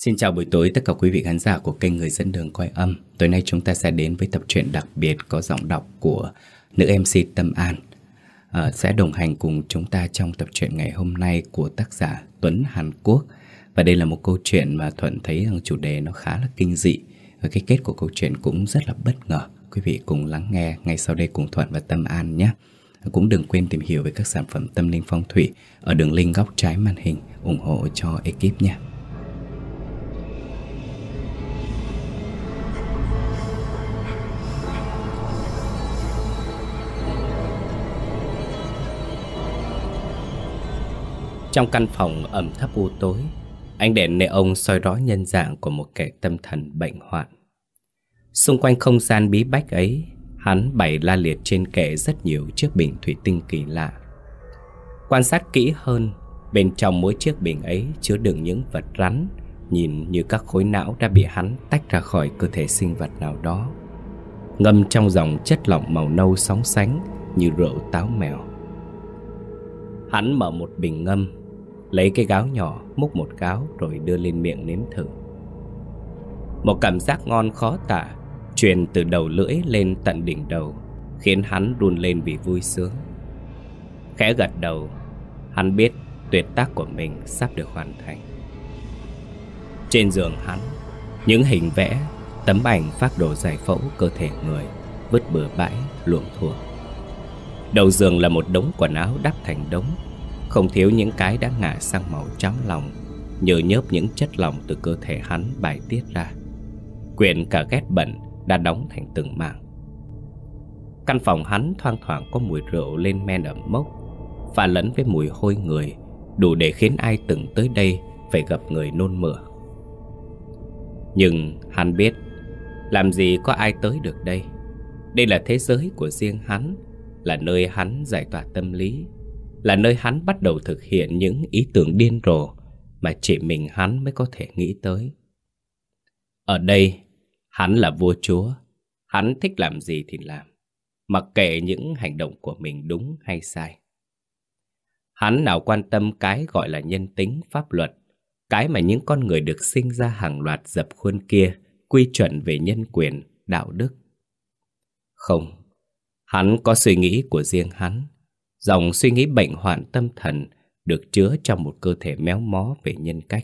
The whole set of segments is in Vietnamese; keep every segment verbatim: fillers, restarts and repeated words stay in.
Xin chào buổi tối tất cả quý vị khán giả của kênh Người Dẫn Đường Coi Âm. Tối nay chúng ta sẽ đến với tập truyện đặc biệt có giọng đọc của nữ em xê Tâm An. à, Sẽ đồng hành cùng chúng ta trong tập truyện ngày hôm nay của tác giả Tuấn Hàn Quốc. Và đây là một câu chuyện mà Thuận thấy rằng chủ đề nó khá là kinh dị, và cái kết của câu chuyện cũng rất là bất ngờ. Quý vị cùng lắng nghe ngay sau đây cùng Thuận và Tâm An nhé. Cũng đừng quên tìm hiểu về các sản phẩm tâm linh phong thủy ở đường link góc trái màn hình, ủng hộ cho ekip nha. Trong căn phòng ẩm thấp u tối, ánh đèn neon soi rõ nhân dạng của một kẻ tâm thần bệnh hoạn. Xung quanh không gian bí bách ấy, hắn bày la liệt trên kệ rất nhiều chiếc bình thủy tinh kỳ lạ. Quan sát kỹ hơn, bên trong mỗi chiếc bình ấy chứa đựng những vật rắn, nhìn như các khối não đã bị hắn tách ra khỏi cơ thể sinh vật nào đó, ngâm trong dòng chất lỏng màu nâu sóng sánh như rượu táo mèo. Hắn mở một bình ngâm, lấy cái gáo nhỏ múc một gáo rồi đưa lên miệng nếm thử. Một cảm giác ngon khó tả truyền từ đầu lưỡi lên tận đỉnh đầu, khiến hắn run lên vì vui sướng. Khẽ gật đầu, hắn biết tuyệt tác của mình sắp được hoàn thành. Trên giường hắn, những hình vẽ, tấm ảnh phác đồ giải phẫu cơ thể người vứt bừa bãi luộm thuộm. Đầu giường là một đống quần áo đắp thành đống, không thiếu những cái đã ngả sang màu trắng lòng, nhờ nhớp những chất lỏng từ cơ thể hắn bài tiết ra. Quyện cả ghét bẩn đã đóng thành từng mảng. Căn phòng hắn thoang thoảng có mùi rượu lên men ẩm mốc, pha lẫn với mùi hôi người, đủ để khiến ai từng tới đây phải gặp người nôn mửa. Nhưng hắn biết, làm gì có ai tới được đây. Đây là thế giới của riêng hắn, là nơi hắn giải tỏa tâm lý, là nơi hắn bắt đầu thực hiện những ý tưởng điên rồ mà chỉ mình hắn mới có thể nghĩ tới. Ở đây, hắn là vua chúa, hắn thích làm gì thì làm, mặc kệ những hành động của mình đúng hay sai. Hắn nào quan tâm cái gọi là nhân tính pháp luật, cái mà những con người được sinh ra hàng loạt dập khuôn kia quy chuẩn về nhân quyền, đạo đức. Không, hắn có suy nghĩ của riêng hắn, dòng suy nghĩ bệnh hoạn tâm thần được chứa trong một cơ thể méo mó về nhân cách.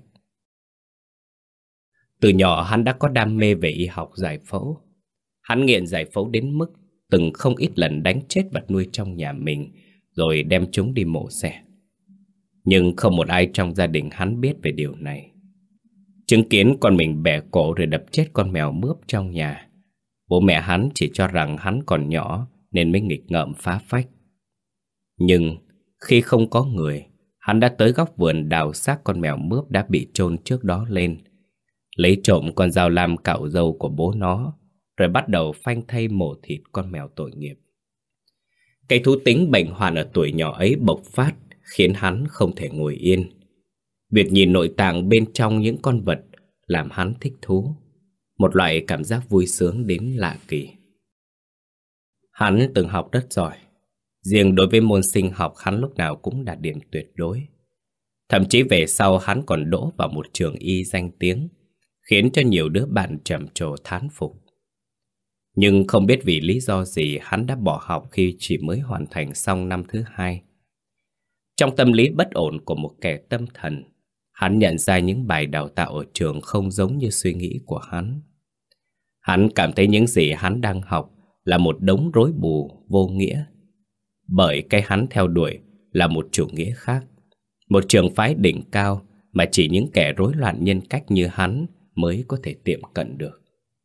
Từ nhỏ hắn đã có đam mê về y học giải phẫu. Hắn nghiện giải phẫu đến mức từng không ít lần đánh chết vật nuôi trong nhà mình rồi đem chúng đi mổ xẻ. Nhưng không một ai trong gia đình hắn biết về điều này. Chứng kiến con mình bẻ cổ rồi đập chết con mèo mướp trong nhà, bố mẹ hắn chỉ cho rằng hắn còn nhỏ nên mới nghịch ngợm phá phách. Nhưng khi không có người, hắn đã tới góc vườn đào xác con mèo mướp đã bị chôn trước đó lên, lấy trộm con dao lam cạo râu của bố nó, rồi bắt đầu phanh thây mổ thịt con mèo tội nghiệp. Cái thú tính bệnh hoạn ở tuổi nhỏ ấy bộc phát, khiến hắn không thể ngồi yên. Việc nhìn nội tạng bên trong những con vật làm hắn thích thú, một loại cảm giác vui sướng đến lạ kỳ. Hắn từng học rất giỏi, riêng đối với môn sinh học hắn lúc nào cũng đạt điểm tuyệt đối. Thậm chí về sau hắn còn đỗ vào một trường y danh tiếng, khiến cho nhiều đứa bạn trầm trồ thán phục. Nhưng không biết vì lý do gì hắn đã bỏ học khi chỉ mới hoàn thành xong năm thứ hai. Trong tâm lý bất ổn của một kẻ tâm thần, hắn nhận ra những bài đào tạo ở trường không giống như suy nghĩ của hắn. Hắn cảm thấy những gì hắn đang học là một đống rối bù, vô nghĩa. Bởi cái hắn theo đuổi là một chủ nghĩa khác, một trường phái đỉnh cao mà chỉ những kẻ rối loạn nhân cách như hắn mới có thể tiệm cận được.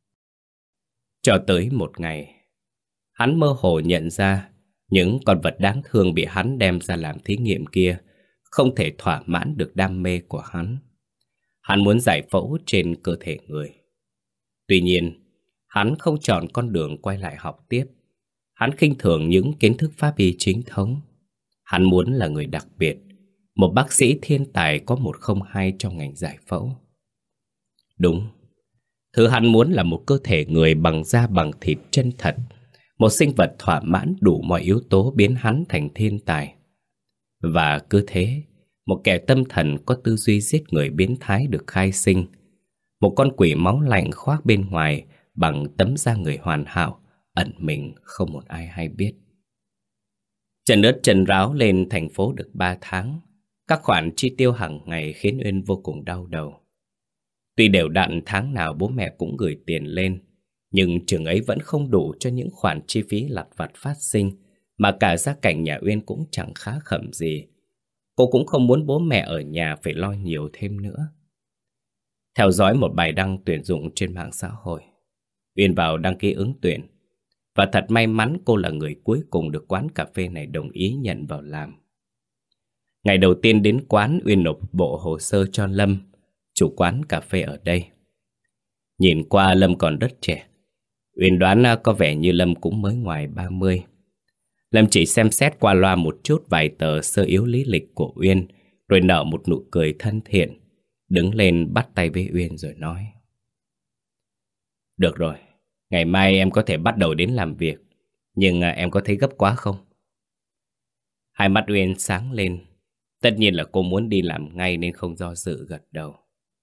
Cho tới một ngày, hắn mơ hồ nhận ra những con vật đáng thương bị hắn đem ra làm thí nghiệm kia không thể thỏa mãn được đam mê của hắn. Hắn muốn giải phẫu trên cơ thể người. Tuy nhiên, hắn không chọn con đường quay lại học tiếp. Hắn khinh thường những kiến thức pháp y chính thống. Hắn muốn là người đặc biệt, một bác sĩ thiên tài có một không hai trong ngành giải phẫu. Đúng, thứ hắn muốn là một cơ thể người bằng da bằng thịt chân thật, một sinh vật thỏa mãn đủ mọi yếu tố biến hắn thành thiên tài. Và cứ thế, một kẻ tâm thần có tư duy giết người biến thái được khai sinh, một con quỷ máu lạnh khoác bên ngoài bằng tấm da người hoàn hảo, ẩn mình không một ai hay biết. Chân ướt chân ráo lên thành phố được ba tháng, các khoản chi tiêu hàng ngày khiến Uyên vô cùng đau đầu. Tuy đều đặn tháng nào bố mẹ cũng gửi tiền lên, nhưng chừng ấy vẫn không đủ cho những khoản chi phí lặt vặt phát sinh, mà cả gia cảnh nhà Uyên cũng chẳng khá khẩm gì. Cô cũng không muốn bố mẹ ở nhà phải lo nhiều thêm nữa. Theo dõi một bài đăng tuyển dụng trên mạng xã hội, Uyên vào đăng ký ứng tuyển. Và thật may mắn cô là người cuối cùng được quán cà phê này đồng ý nhận vào làm. Ngày đầu tiên đến quán, Uyên nộp bộ hồ sơ cho Lâm, chủ quán cà phê ở đây. Nhìn qua Lâm còn rất trẻ. Uyên đoán có vẻ như Lâm cũng mới ngoài ba mươi. Lâm chỉ xem xét qua loa một chút vài tờ sơ yếu lý lịch của Uyên, rồi nở một nụ cười thân thiện, đứng lên bắt tay với Uyên rồi nói: Được rồi, ngày mai em có thể bắt đầu đến làm việc, nhưng em có thấy gấp quá không? Hai mắt Uyên sáng lên. Tất nhiên là cô muốn đi làm ngay nên không do dự gật đầu.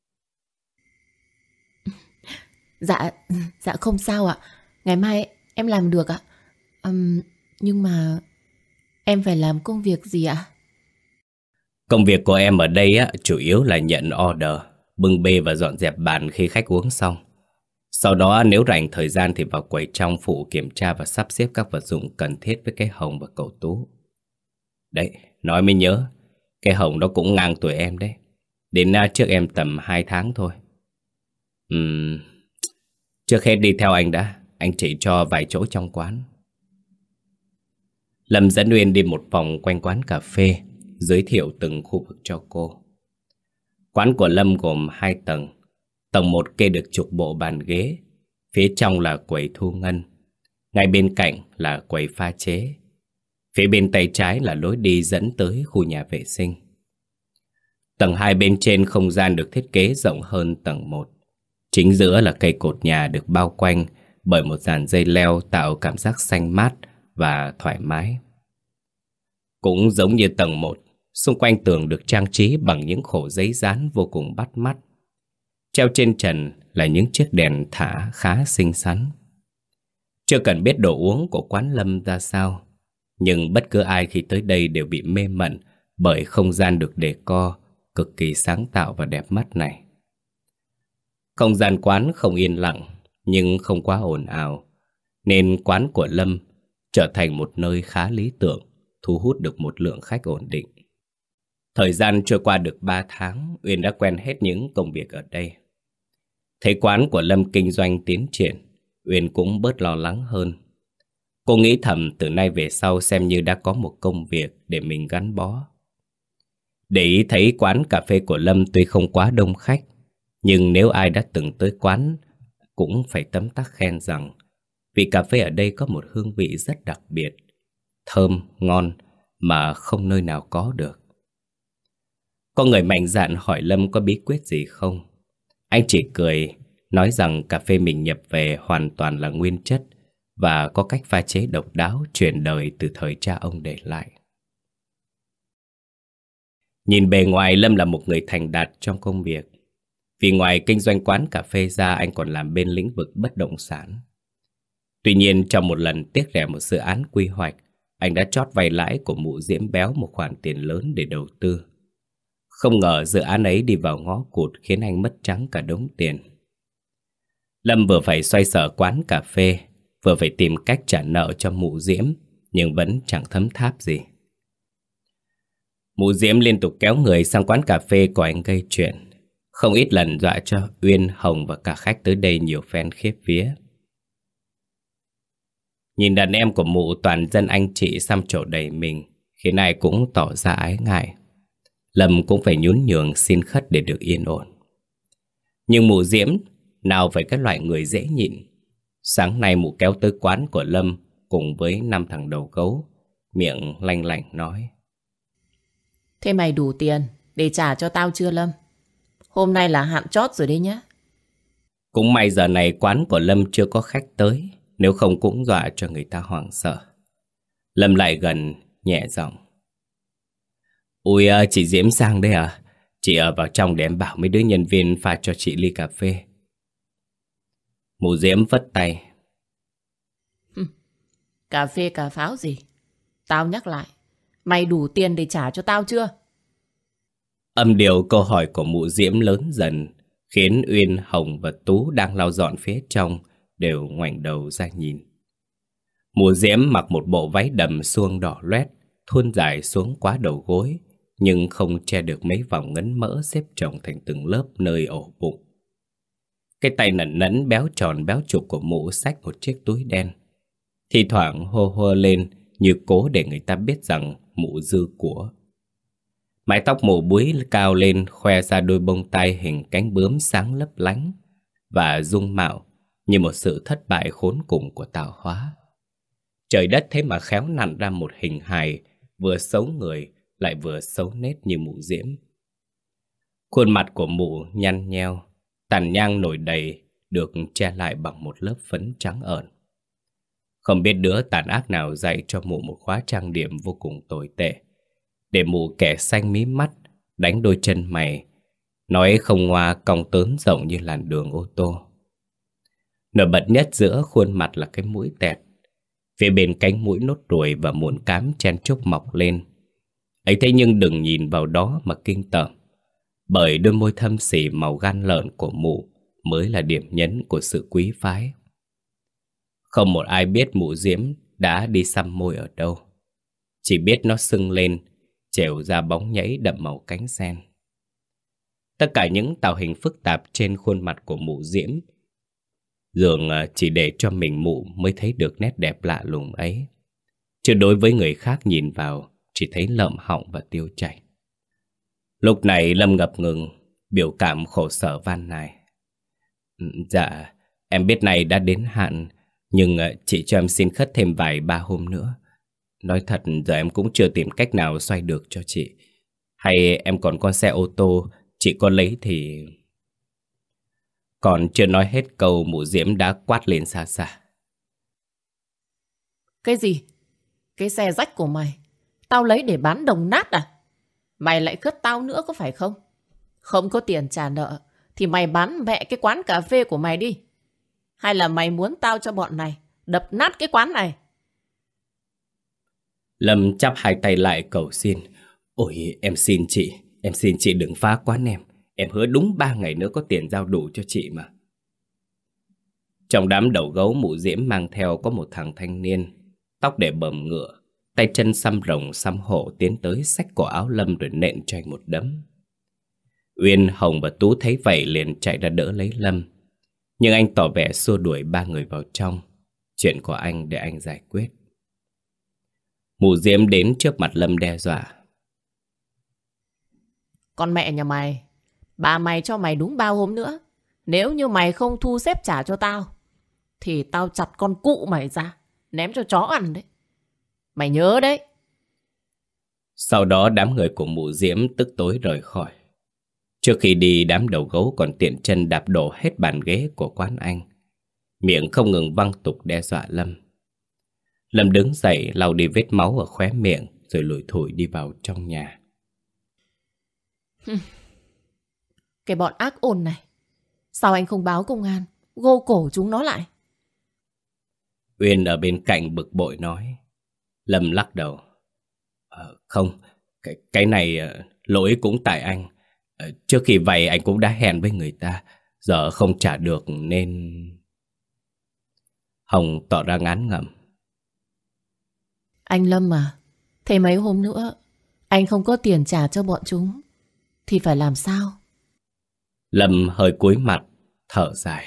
Dạ, dạ không sao ạ. Ngày mai em làm được ạ. um, Nhưng mà em phải làm công việc gì ạ? Công việc của em ở đây á, chủ yếu là nhận order, bưng bê và dọn dẹp bàn khi khách uống xong. Sau đó nếu rảnh thời gian thì vào quầy trong phụ kiểm tra và sắp xếp các vật dụng cần thiết với cái Hồng và cậu Tú. Đấy, nói mới nhớ, cái Hồng đó cũng ngang tuổi em đấy. Đến trước em tầm hai tháng thôi. Uhm, trước hết đi theo anh đã, anh chỉ cho vài chỗ trong quán. Lâm dẫn Uyên đi một vòng quanh quán cà phê, giới thiệu từng khu vực cho cô. Quán của Lâm gồm hai tầng. Tầng một kê được chục bộ bàn ghế, phía trong là quầy thu ngân, ngay bên cạnh là quầy pha chế. Phía bên tay trái là lối đi dẫn tới khu nhà vệ sinh. Tầng hai bên trên không gian được thiết kế rộng hơn tầng một. Chính giữa là cây cột nhà được bao quanh bởi một dàn dây leo tạo cảm giác xanh mát và thoải mái. Cũng giống như tầng một, xung quanh tường được trang trí bằng những khổ giấy dán vô cùng bắt mắt. Treo trên trần là những chiếc đèn thả khá xinh xắn. Chưa cần biết đồ uống của quán Lâm ra sao, nhưng bất cứ ai khi tới đây đều bị mê mẩn bởi không gian được decor cực kỳ sáng tạo và đẹp mắt này. Không gian quán không yên lặng nhưng không quá ồn ào, nên quán của Lâm trở thành một nơi khá lý tưởng, thu hút được một lượng khách ổn định. Thời gian trôi qua được ba tháng, Uyên đã quen hết những công việc ở đây. Thấy quán của Lâm kinh doanh tiến triển, Uyên cũng bớt lo lắng hơn. Cô nghĩ thầm từ nay về sau xem như đã có một công việc để mình gắn bó. Để ý thấy quán cà phê của Lâm tuy không quá đông khách, nhưng nếu ai đã từng tới quán cũng phải tấm tắc khen rằng vị cà phê ở đây có một hương vị rất đặc biệt, thơm, ngon mà không nơi nào có được. Có người mạnh dạn hỏi Lâm có bí quyết gì không. Anh chỉ cười, nói rằng cà phê mình nhập về hoàn toàn là nguyên chất và có cách pha chế độc đáo truyền đời từ thời cha ông để lại. Nhìn bề ngoài, Lâm là một người thành đạt trong công việc. Vì ngoài kinh doanh quán cà phê ra, anh còn làm bên lĩnh vực bất động sản. Tuy nhiên, trong một lần tiếc rẻ một dự án quy hoạch, anh đã chót vay lãi của mụ Diễm Béo một khoản tiền lớn để đầu tư. Không ngờ dự án ấy đi vào ngõ cụt khiến anh mất trắng cả đống tiền. Lâm vừa phải xoay sở quán cà phê, vừa phải tìm cách trả nợ cho mụ Diễm, nhưng vẫn chẳng thấm tháp gì. Mụ Diễm liên tục kéo người sang quán cà phê của anh gây chuyện, không ít lần dọa cho Uyên, Hồng và cả khách tới đây nhiều phen khiếp vía. Nhìn đàn em của mụ toàn dân anh chị xăm trổ đầy mình, khiến ai cũng tỏ ra ái ngại. Lâm cũng phải nhún nhường xin khất để được yên ổn. Nhưng mụ Diễm nào phải cái loại người dễ nhịn. Sáng nay mụ kéo tới quán của Lâm cùng với năm thằng đầu gấu, miệng lanh lảnh nói: Thế mày đủ tiền để trả cho tao chưa Lâm? Hôm nay là hạn chót rồi đấy nhá. Cũng may giờ này quán của Lâm chưa có khách tới, nếu không cũng dọa cho người ta hoảng sợ. Lâm lại gần, nhẹ giọng: Ôi chị Diễm sang đây à? Chị ở vào trong để em bảo mấy đứa nhân viên pha cho chị ly cà phê. Mụ Diễm vất tay. Cà phê cà pháo gì? Tao nhắc lại, mày đủ tiền để trả cho tao chưa? Âm điệu câu hỏi của mụ Diễm lớn dần, khiến Uyên, Hồng và Tú đang lau dọn phía trong đều ngoảnh đầu ra nhìn. Mụ Diễm mặc một bộ váy đầm suông đỏ loét, thuôn dài xuống quá đầu gối, nhưng không che được mấy vòng ngấn mỡ xếp chồng thành từng lớp nơi ổ bụng. Cái tay nẩn nẫn béo tròn béo trục của mụ xách một chiếc túi đen, thi thoảng hô hô lên như cố để người ta biết rằng mụ dư của. Mái tóc mụ búi cao lên khoe ra đôi bông tai hình cánh bướm sáng lấp lánh, và dung mạo như một sự thất bại khốn cùng của tạo hóa. Trời đất thế mà khéo nặn ra một hình hài vừa xấu người lại vừa xấu nết như mụ Diễm. Khuôn mặt của mụ nhăn nheo, tàn nhang nổi đầy, được che lại bằng một lớp phấn trắng ợn. Không biết đứa tàn ác nào dạy cho mụ một khóa trang điểm vô cùng tồi tệ, để mụ kẻ xanh mí mắt, đánh đôi chân mày, nói không ngoa cong tớn rộng như làn đường ô tô. Nổi bật nhất giữa khuôn mặt là cái mũi tẹt, phía bên cánh mũi nốt ruồi và mụn cám chen chúc mọc lên. Ấy thế nhưng đừng nhìn vào đó mà kinh tởm, bởi đôi môi thâm xỉ màu gan lợn của mụ mới là điểm nhấn của sự quý phái. Không một ai biết mụ Diễm đã đi xăm môi ở đâu, chỉ biết nó sưng lên, trẻo ra bóng nhảy đậm màu cánh sen. Tất cả những tạo hình phức tạp trên khuôn mặt của mụ Diễm dường chỉ để cho mình mụ mới thấy được nét đẹp lạ lùng ấy, chứ đối với người khác nhìn vào chỉ thấy lợm họng và tiêu chảy. Lúc này Lâm ngập ngừng, biểu cảm khổ sở van nài. Dạ, em biết này đã đến hạn, nhưng chị cho em xin khất thêm vài ba hôm nữa. Nói thật giờ em cũng chưa tìm cách nào xoay được cho chị. Hay em còn con xe ô tô, chị có lấy thì... Còn chưa nói hết câu, mụ Diễm đã quát lên xa xa. Cái gì? Cái xe rách của mày tao lấy để bán đồng nát à? Mày lại khất tao nữa có phải không? Không có tiền trả nợ thì mày bán mẹ cái quán cà phê của mày đi. Hay là mày muốn tao cho bọn này đập nát cái quán này? Lâm chắp hai tay lại cầu xin. Ôi em xin chị, em xin chị đừng phá quán em. Em hứa đúng ba ngày nữa có tiền giao đủ cho chị mà. Trong đám đầu gấu, mụ Diễm mang theo có một thằng thanh niên, tóc để bờm ngựa, tay chân xăm rồng xăm hổ, tiến tới xách cổ áo Lâm rồi nện cho anh một đấm. Uyên, Hồng và Tú thấy vậy liền chạy ra đỡ lấy Lâm, nhưng anh tỏ vẻ xua đuổi ba người vào trong. Chuyện của anh để anh giải quyết. Mụ Diễm đến trước mặt Lâm đe dọa. Con mẹ nhà mày, bà mày cho mày đúng bao hôm nữa. Nếu như mày không thu xếp trả cho tao thì tao chặt con cụ mày ra ném cho chó ăn đấy. Mày nhớ đấy. Sau đó đám người của mụ Diễm tức tối rời khỏi. Trước khi đi, đám đầu gấu còn tiện chân đạp đổ hết bàn ghế của quán anh, miệng không ngừng văng tục đe dọa Lâm. Lâm đứng dậy lau đi vết máu ở khóe miệng, rồi lủi thủi đi vào trong nhà. Cái bọn ác ôn này, sao anh không báo công an gô cổ chúng nó lại? Uyên ở bên cạnh bực bội nói. Lâm lắc đầu. Ờ, không, cái, cái này lỗi cũng tại anh. Ờ, trước khi vay anh cũng đã hẹn với người ta, giờ không trả được nên... Hồng tỏ ra ngán ngẩm. Anh Lâm à, thế mấy hôm nữa anh không có tiền trả cho bọn chúng thì phải làm sao? Lâm hơi cúi mặt, thở dài.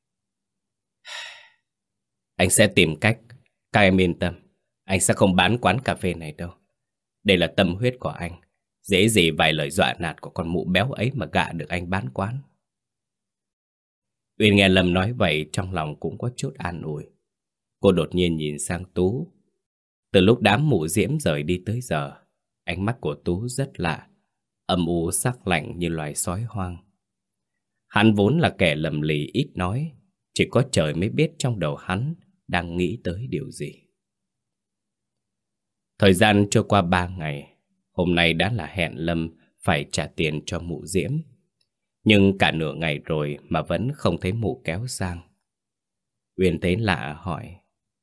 Anh sẽ tìm cách, các em yên tâm. Anh sẽ không bán quán cà phê này đâu. Đây là tâm huyết của anh. Dễ gì vài lời dọa nạt của con mụ béo ấy mà gạ được anh bán quán. Uyên nghe Lâm nói vậy trong lòng cũng có chút an ủi. Cô đột nhiên nhìn sang Tú. Từ lúc đám mụ Diễm rời đi tới giờ, ánh mắt của Tú rất lạ, âm u sắc lạnh như loài sói hoang. Hắn vốn là kẻ lầm lì ít nói, chỉ có trời mới biết trong đầu hắn đang nghĩ tới điều gì. Thời gian trôi qua ba ngày, hôm nay đã là hẹn Lâm phải trả tiền cho mụ Diễm. Nhưng cả nửa ngày rồi mà vẫn không thấy mụ kéo sang. Uyên thấy lạ hỏi.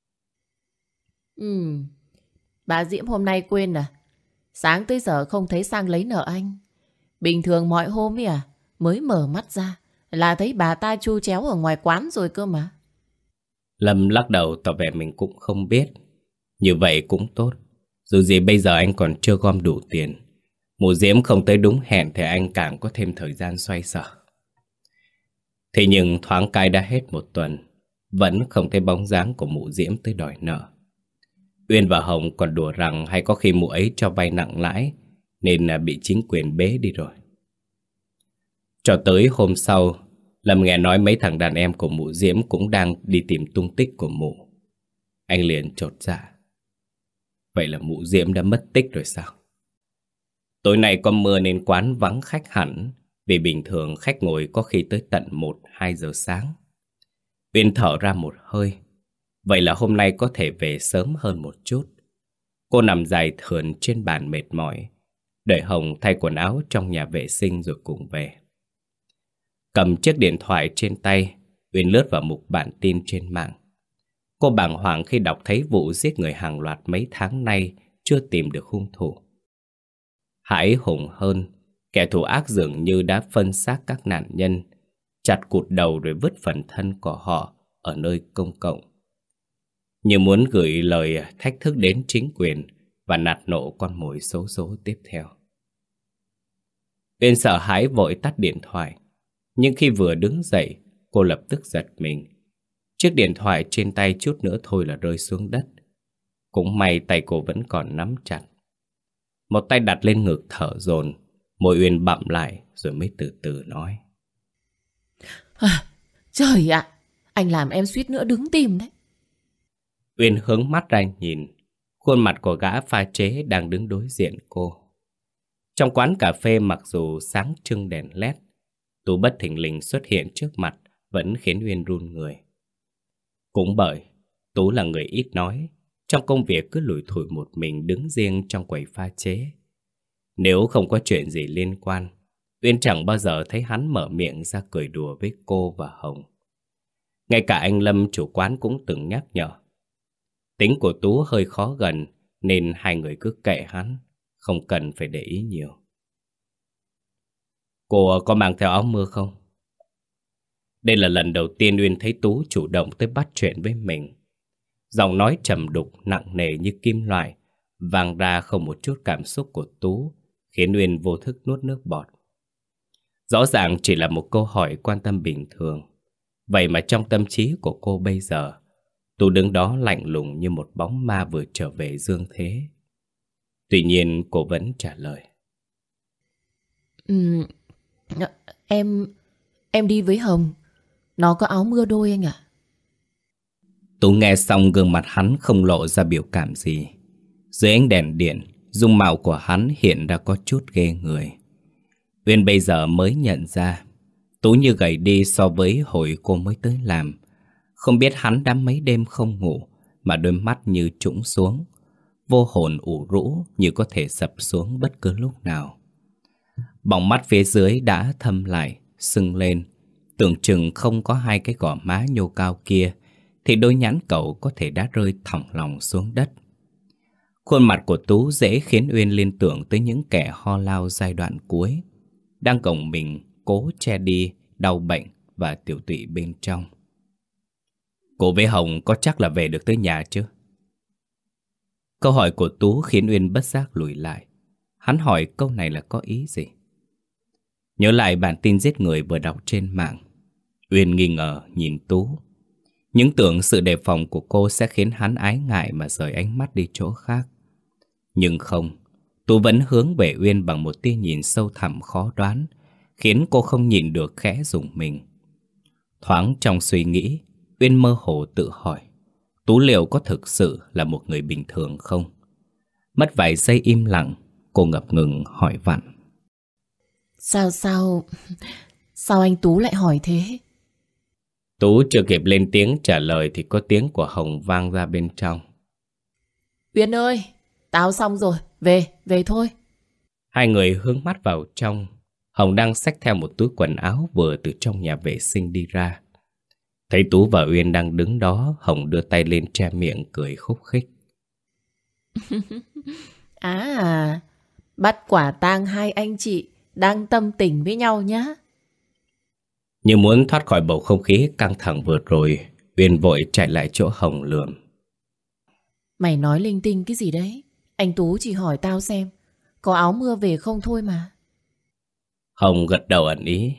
Ừ, bà Diễm hôm nay quên à? Sáng tới giờ không thấy sang lấy nợ anh. Bình thường mọi hôm ấy à, mới mở mắt ra là thấy bà ta chu chéo ở ngoài quán rồi cơ mà. Lâm lắc đầu tỏ vẻ mình cũng không biết. Như vậy cũng tốt. Dù gì bây giờ anh còn chưa gom đủ tiền. Mụ Diễm không tới đúng hẹn thì anh càng có thêm thời gian xoay sở. Thế nhưng thoáng cái đã hết một tuần, vẫn không thấy bóng dáng của mụ Diễm tới đòi nợ. Uyên và Hồng còn đùa rằng hay có khi mụ ấy cho vay nặng lãi nên bị chính quyền bế đi rồi. Cho tới hôm sau, Lâm nghe nói mấy thằng đàn em của mụ Diễm cũng đang đi tìm tung tích của mụ. Anh liền chột dạ. Vậy là mụ Diễm đã mất tích rồi sao? Tối nay có mưa nên quán vắng khách hẳn, vì bình thường khách ngồi có khi tới tận một hai giờ sáng. Uyên thở ra một hơi. Vậy là hôm nay có thể về sớm hơn một chút. Cô nằm dài thườn trên bàn mệt mỏi, đợi Hồng thay quần áo trong nhà vệ sinh rồi cùng về. Cầm chiếc điện thoại trên tay, Uyên lướt vào mục bản tin trên mạng. Cô bàng hoàng khi đọc thấy vụ giết người hàng loạt mấy tháng nay chưa tìm được hung thủ. Hãi hùng hơn, kẻ thù ác dường như đã phân xác các nạn nhân, chặt cụt đầu rồi vứt phần thân của họ ở nơi công cộng. Như muốn gửi lời thách thức đến chính quyền và nạt nộ con mồi xấu số tiếp theo. Uyên sợ hãi vội tắt điện thoại, nhưng khi vừa đứng dậy, cô lập tức giật mình. Chiếc điện thoại trên tay chút nữa thôi là rơi xuống đất. Cũng may tay cô vẫn còn nắm chặt. Một tay đặt lên ngực thở dồn, môi Uyên bặm lại rồi mới từ từ nói. À, trời ạ, anh làm em suýt nữa đứng tim đấy. Uyên hướng mắt ra nhìn, khuôn mặt của gã pha chế đang đứng đối diện cô. Trong quán cà phê mặc dù sáng trưng đèn led, Tú bất thình lình xuất hiện trước mặt vẫn khiến Uyên run người. Cũng bởi Tú là người ít nói, trong công việc cứ lủi thủi một mình đứng riêng trong quầy pha chế. Nếu không có chuyện gì liên quan, Uyên chẳng bao giờ thấy hắn mở miệng ra cười đùa với cô và Hồng. Ngay cả anh Lâm chủ quán cũng từng nhắc nhở. Tính của Tú hơi khó gần nên hai người cứ kệ hắn, không cần phải để ý nhiều. Cô có mang theo áo mưa không? Đây là lần đầu tiên Uyên thấy Tú chủ động tới bắt chuyện với mình. Giọng nói trầm đục nặng nề như kim loại, vang ra không một chút cảm xúc của Tú, khiến Uyên vô thức nuốt nước bọt. Rõ ràng chỉ là một câu hỏi quan tâm bình thường. Vậy mà trong tâm trí của cô bây giờ, Tú đứng đó lạnh lùng như một bóng ma vừa trở về dương thế. Tuy nhiên cô vẫn trả lời. Ừ, em... em đi với Hồng. Nó có áo mưa đôi anh ạ. Tú nghe xong gương mặt hắn không lộ ra biểu cảm gì. Dưới ánh đèn điện, dung mạo của hắn hiện ra có chút ghê người. Uyên bây giờ mới nhận ra Tú như gầy đi so với hồi cô mới tới làm. Không biết hắn đã mấy đêm không ngủ mà đôi mắt như trũng xuống, vô hồn ủ rũ như có thể sập xuống bất cứ lúc nào. Bọng mắt phía dưới đã thâm lại, sưng lên. Tưởng chừng không có hai cái gò má nhô cao kia thì đôi nhãn cậu có thể đã rơi thòng lòng xuống đất. Khuôn mặt của Tú dễ khiến Uyên liên tưởng tới những kẻ ho lao giai đoạn cuối, đang gồng mình cố che đi đau bệnh và tiểu tụy bên trong. Cô với Hồng có chắc là về được tới nhà chứ? Câu hỏi của Tú khiến Uyên bất giác lùi lại. Hắn hỏi câu này là có ý gì? Nhớ lại bản tin giết người vừa đọc trên mạng, Uyên nghi ngờ nhìn Tú. Những tưởng sự đề phòng của cô sẽ khiến hắn ái ngại mà rời ánh mắt đi chỗ khác. Nhưng không, Tú vẫn hướng về Uyên bằng một tia nhìn sâu thẳm khó đoán, khiến cô không nhìn được khẽ rùng mình. Thoáng trong suy nghĩ, Uyên mơ hồ tự hỏi, Tú liệu có thực sự là một người bình thường không? Mất vài giây im lặng, cô ngập ngừng hỏi vặn. Sao sao... Sao anh Tú lại hỏi thế? Tú chưa kịp lên tiếng trả lời thì có tiếng của Hồng vang ra bên trong. Uyên ơi, tao xong rồi, về, về thôi. Hai người hướng mắt vào trong. Hồng đang xách theo một túi quần áo vừa từ trong nhà vệ sinh đi ra. Thấy Tú và Uyên đang đứng đó, Hồng đưa tay lên che miệng cười khúc khích. À, bắt quả tang hai anh chị đang tâm tình với nhau nhá. Như muốn thoát khỏi bầu không khí căng thẳng vừa rồi, Uyên vội chạy lại chỗ Hồng lườm. Mày nói linh tinh cái gì đấy? Anh Tú chỉ hỏi tao xem có áo mưa về không thôi mà. Hồng gật đầu ẩn ý.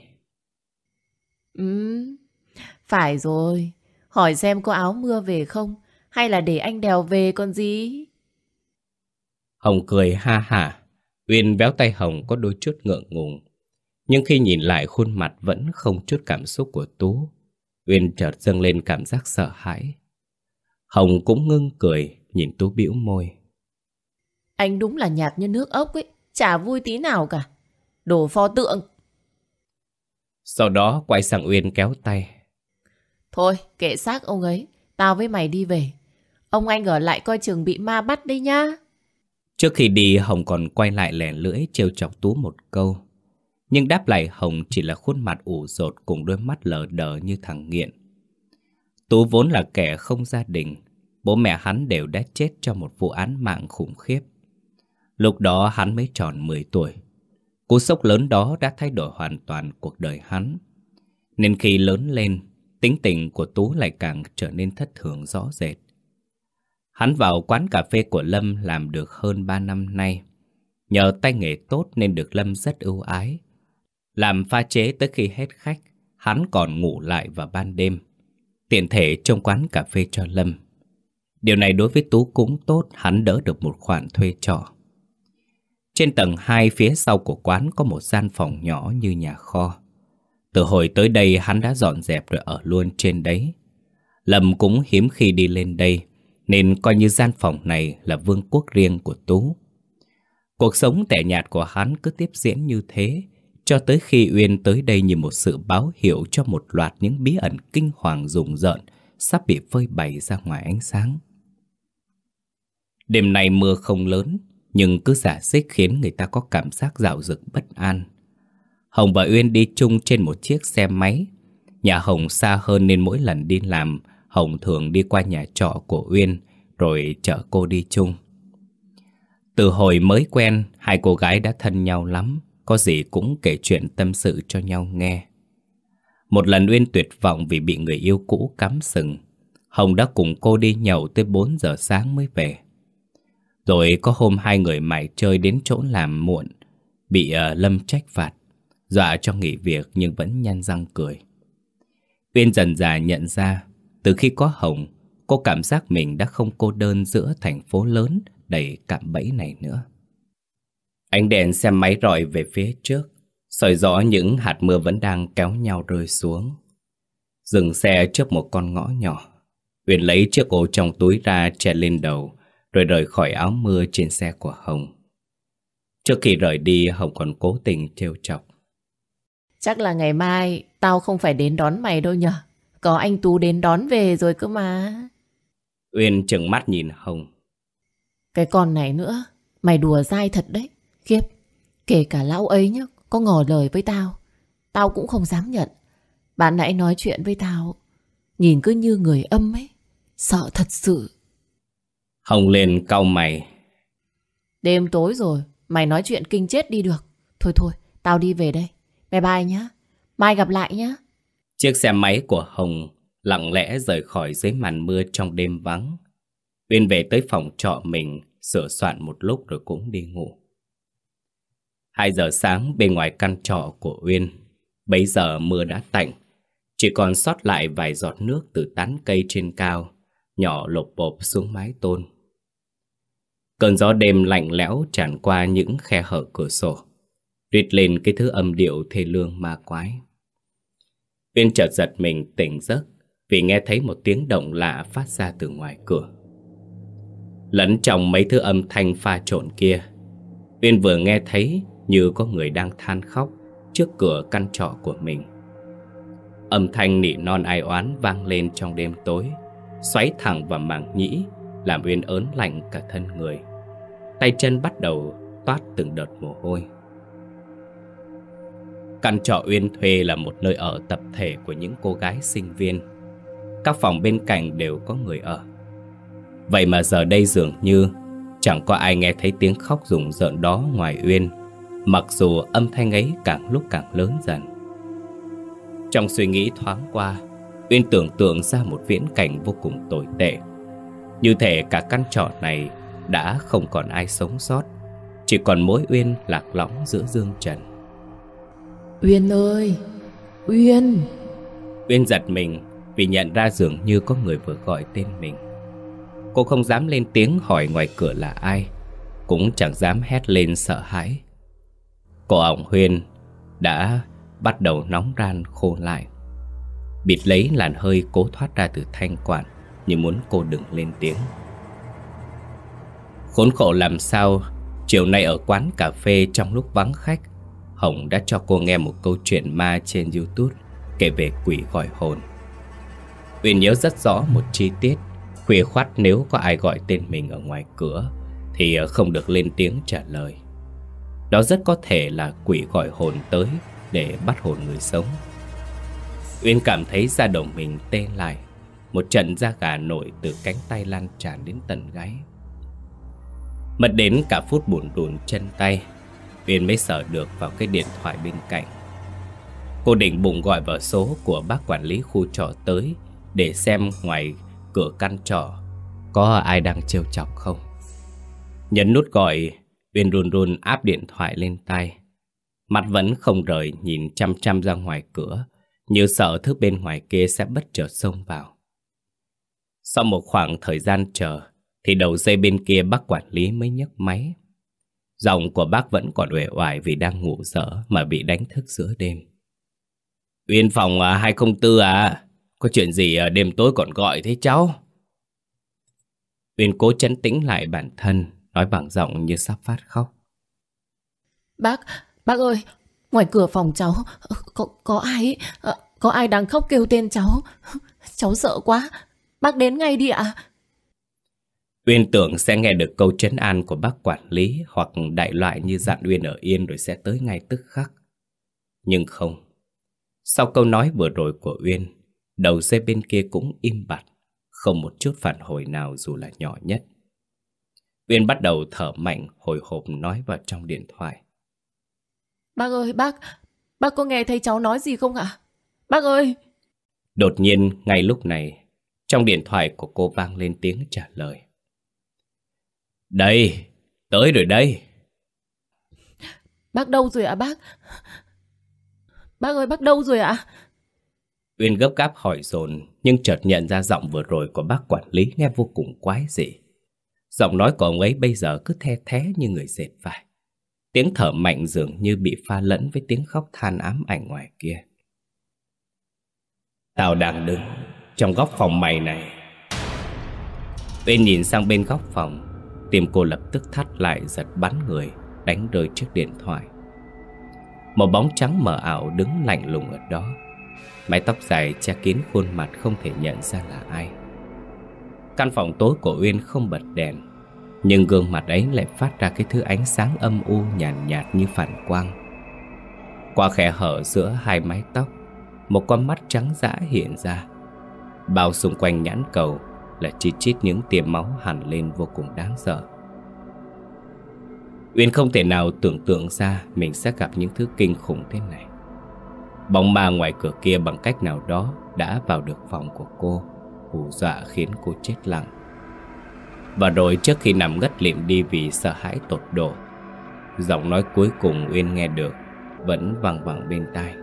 Ừ, phải rồi. Hỏi xem có áo mưa về không, hay là để anh đèo về còn gì? Hồng cười ha hả. Uyên véo tay Hồng có đôi chút ngượng ngùng. Nhưng khi nhìn lại khuôn mặt vẫn không chút cảm xúc của Tú, Uyên chợt dâng lên cảm giác sợ hãi. Hồng cũng ngưng cười, nhìn Tú bĩu môi. Anh đúng là nhạt như nước ốc ấy, chả vui tí nào cả. Đồ pho tượng. Sau đó quay sang Uyên kéo tay. Thôi, kệ xác ông ấy, tao với mày đi về. Ông anh ở lại coi chừng bị ma bắt đây nhá. Trước khi đi, Hồng còn quay lại lẻ lưỡi trêu chọc Tú một câu. Nhưng đáp lại Hồng chỉ là khuôn mặt ủ rột cùng đôi mắt lờ đờ như thằng nghiện. Tú vốn là kẻ không gia đình, bố mẹ hắn đều đã chết trong một vụ án mạng khủng khiếp. Lúc đó hắn mới tròn mười tuổi. Cú sốc lớn đó đã thay đổi hoàn toàn cuộc đời hắn. Nên khi lớn lên, tính tình của Tú lại càng trở nên thất thường rõ rệt. Hắn vào quán cà phê của Lâm làm được hơn ba năm nay. Nhờ tay nghề tốt nên được Lâm rất ưu ái. Làm pha chế tới khi hết khách, hắn còn ngủ lại vào ban đêm, tiện thể trong quán cà phê cho Lâm. Điều này đối với Tú cũng tốt, hắn đỡ được một khoản thuê trọ. Trên tầng hai phía sau của quán có một gian phòng nhỏ như nhà kho. Từ hồi tới đây hắn đã dọn dẹp rồi ở luôn trên đấy. Lâm cũng hiếm khi đi lên đây, nên coi như gian phòng này là vương quốc riêng của Tú. Cuộc sống tẻ nhạt của hắn cứ tiếp diễn như thế, cho tới khi Uyên tới đây như một sự báo hiệu cho một loạt những bí ẩn kinh hoàng rùng rợn sắp bị phơi bày ra ngoài ánh sáng. Đêm nay mưa không lớn, nhưng cứ rả rích khiến người ta có cảm giác dạo dực bất an. Hồng và Uyên đi chung trên một chiếc xe máy. Nhà Hồng xa hơn nên mỗi lần đi làm, Hồng thường đi qua nhà trọ của Uyên rồi chở cô đi chung. Từ hồi mới quen, hai cô gái đã thân nhau lắm, có gì cũng kể chuyện tâm sự cho nhau nghe. Một lần Uyên tuyệt vọng vì bị người yêu cũ cắm sừng, Hồng đã cùng cô đi nhậu tới bốn giờ sáng mới về. Rồi có hôm hai người mải chơi đến chỗ làm muộn, bị uh, Lâm trách phạt, dọa cho nghỉ việc nhưng vẫn nhăn răng cười. Uyên dần dà nhận ra, từ khi có Hồng, cô cảm giác mình đã không cô đơn giữa thành phố lớn đầy cạm bẫy này nữa. Ánh đèn xe máy rọi về phía trước, soi rõ những hạt mưa vẫn đang kéo nhau rơi xuống. Dừng xe trước một con ngõ nhỏ, Uyên lấy chiếc ô trong túi ra che lên đầu, rồi rời khỏi áo mưa trên xe của Hồng. Trước khi rời đi, Hồng còn cố tình trêu chọc. Chắc là ngày mai tao không phải đến đón mày đâu nhở. Có anh Tú đến đón về rồi cơ mà. Uyên trừng mắt nhìn Hồng. Cái con này nữa, mày đùa dai thật đấy. Khiếp, kể cả lão ấy nhá, có ngỏ lời với tao, tao cũng không dám nhận. Bạn nãy nói chuyện với tao, nhìn cứ như người âm ấy. Sợ thật sự. Hồng lên cau mày. Đêm tối rồi, mày nói chuyện kinh chết đi được. Thôi thôi, tao đi về đây. Bye bye nhá. Mai gặp lại nhá. Chiếc xe máy của Hồng lặng lẽ rời khỏi dưới màn mưa trong đêm vắng. Uyên về tới phòng trọ mình, sửa soạn một lúc rồi cũng đi ngủ. Hai giờ sáng bên ngoài căn trọ của Uyên, bấy giờ mưa đã tạnh, chỉ còn sót lại vài giọt nước từ tán cây trên cao, nhỏ lộp bộp xuống mái tôn. Cơn gió đêm lạnh lẽo tràn qua những khe hở cửa sổ, rít lên cái thứ âm điệu thê lương ma quái. Uyên chợt giật mình tỉnh giấc vì nghe thấy một tiếng động lạ phát ra từ ngoài cửa. Lẫn trong mấy thứ âm thanh pha trộn kia, Uyên vừa nghe thấy như có người đang than khóc trước cửa căn trọ của mình. Âm thanh nỉ non ai oán vang lên trong đêm tối, xoáy thẳng vào màng nhĩ, làm Uyên ớn lạnh cả thân người. Tay chân bắt đầu toát từng đợt mồ hôi. Căn trọ Uyên thuê là một nơi ở tập thể của những cô gái sinh viên. Các phòng bên cạnh đều có người ở. Vậy mà giờ đây dường như chẳng có ai nghe thấy tiếng khóc rùng rợn đó ngoài Uyên, mặc dù âm thanh ấy càng lúc càng lớn dần. Trong suy nghĩ thoáng qua, Uyên tưởng tượng ra một viễn cảnh vô cùng tồi tệ. Như thể cả căn trọ này đã không còn ai sống sót, chỉ còn mỗi Uyên lạc lõng giữa dương trần. Uyên ơi! Uyên! Uyên giật mình vì nhận ra dường như có người vừa gọi tên mình. Cô không dám lên tiếng hỏi ngoài cửa là ai, cũng chẳng dám hét lên sợ hãi. Cổ họng Uyên đã bắt đầu nóng ran khô lại, bịt lấy làn hơi cố thoát ra từ thanh quản, như muốn cô đừng lên tiếng. Khốn khổ làm sao, chiều nay ở quán cà phê trong lúc vắng khách, Hồng đã cho cô nghe một câu chuyện ma trên YouTube kể về quỷ gọi hồn. Uyên nhớ rất rõ một chi tiết: khuya khoắt nếu có ai gọi tên mình ở ngoài cửa thì không được lên tiếng trả lời. Đó rất có thể là quỷ gọi hồn tới để bắt hồn người sống. Uyên cảm thấy da đầu mình tê lại, một trận da gà nổi từ cánh tay lan tràn đến tận gáy. Mất đến cả phút bủn rủn chân tay, Uyên mới sờ được vào cái điện thoại bên cạnh. Cô định bụng gọi vào số của bác quản lý khu trọ tới để xem ngoài cửa căn trọ có ai đang trêu chọc không. Nhấn nút gọi, Uyên run run áp điện thoại lên tai. Mắt vẫn không rời nhìn chăm chăm ra ngoài cửa, như sợ thứ bên ngoài kia sẽ bất chợt xông vào. Sau một khoảng thời gian chờ thì đầu dây bên kia bác quản lý mới nhấc máy. Giọng của bác vẫn còn uể oải vì đang ngủ dở mà bị đánh thức giữa đêm. Uyên phòng hai không bốn à? Có chuyện gì đêm tối còn gọi thế cháu? Uyên cố trấn tĩnh lại bản thân, nói bằng giọng như sắp phát khóc. Bác, bác ơi, ngoài cửa phòng cháu có, có ai Có ai đang khóc kêu tên cháu. Cháu sợ quá, bác đến ngay đi ạ. Uyên tưởng sẽ nghe được câu trấn an của bác quản lý hoặc đại loại như dặn Uyên ở yên rồi sẽ tới ngay tức khắc. Nhưng không. Sau câu nói vừa rồi của Uyên, đầu dây bên kia cũng im bặt, không một chút phản hồi nào dù là nhỏ nhất. Uyên bắt đầu thở mạnh hồi hộp nói vào trong điện thoại. Bác ơi, bác, bác có nghe thấy cháu nói gì không ạ? Bác ơi! Đột nhiên, ngay lúc này, trong điện thoại của cô vang lên tiếng trả lời. Đây, tới rồi đây. Bác đâu rồi ạ bác? Bác ơi, bác đâu rồi ạ? Uyên gấp gáp hỏi dồn, nhưng chợt nhận ra giọng vừa rồi của bác quản lý nghe vô cùng quái dị. Giọng nói của ông ấy bây giờ cứ the thé như người dệt vải. Tiếng thở mạnh dường như bị pha lẫn với tiếng khóc than ám ảnh ngoài kia. Tao đang đứng trong góc phòng mày này. Uyên nhìn sang bên góc phòng, tim cô lập tức thắt lại, giật bắn người, đánh rơi chiếc điện thoại. Một bóng trắng mờ ảo đứng lạnh lùng ở đó, mái tóc dài che kín khuôn mặt không thể nhận ra là ai. Căn phòng tối của Uyên không bật đèn, nhưng gương mặt ấy lại phát ra cái thứ ánh sáng âm u nhàn nhạt, nhạt như phản quang. Qua khe hở giữa hai mái tóc, một con mắt trắng dã hiện ra. Bao xung quanh nhãn cầu là chít chít những tia máu hằn lên vô cùng đáng sợ. Uyên không thể nào tưởng tượng ra mình sẽ gặp những thứ kinh khủng thế này. Bóng ma ngoài cửa kia bằng cách nào đó đã vào được phòng của cô, hù dọa khiến cô chết lặng. Và rồi trước khi nằm ngất lịm đi vì sợ hãi tột độ, giọng nói cuối cùng Uyên nghe được vẫn vang vẳng bên tai.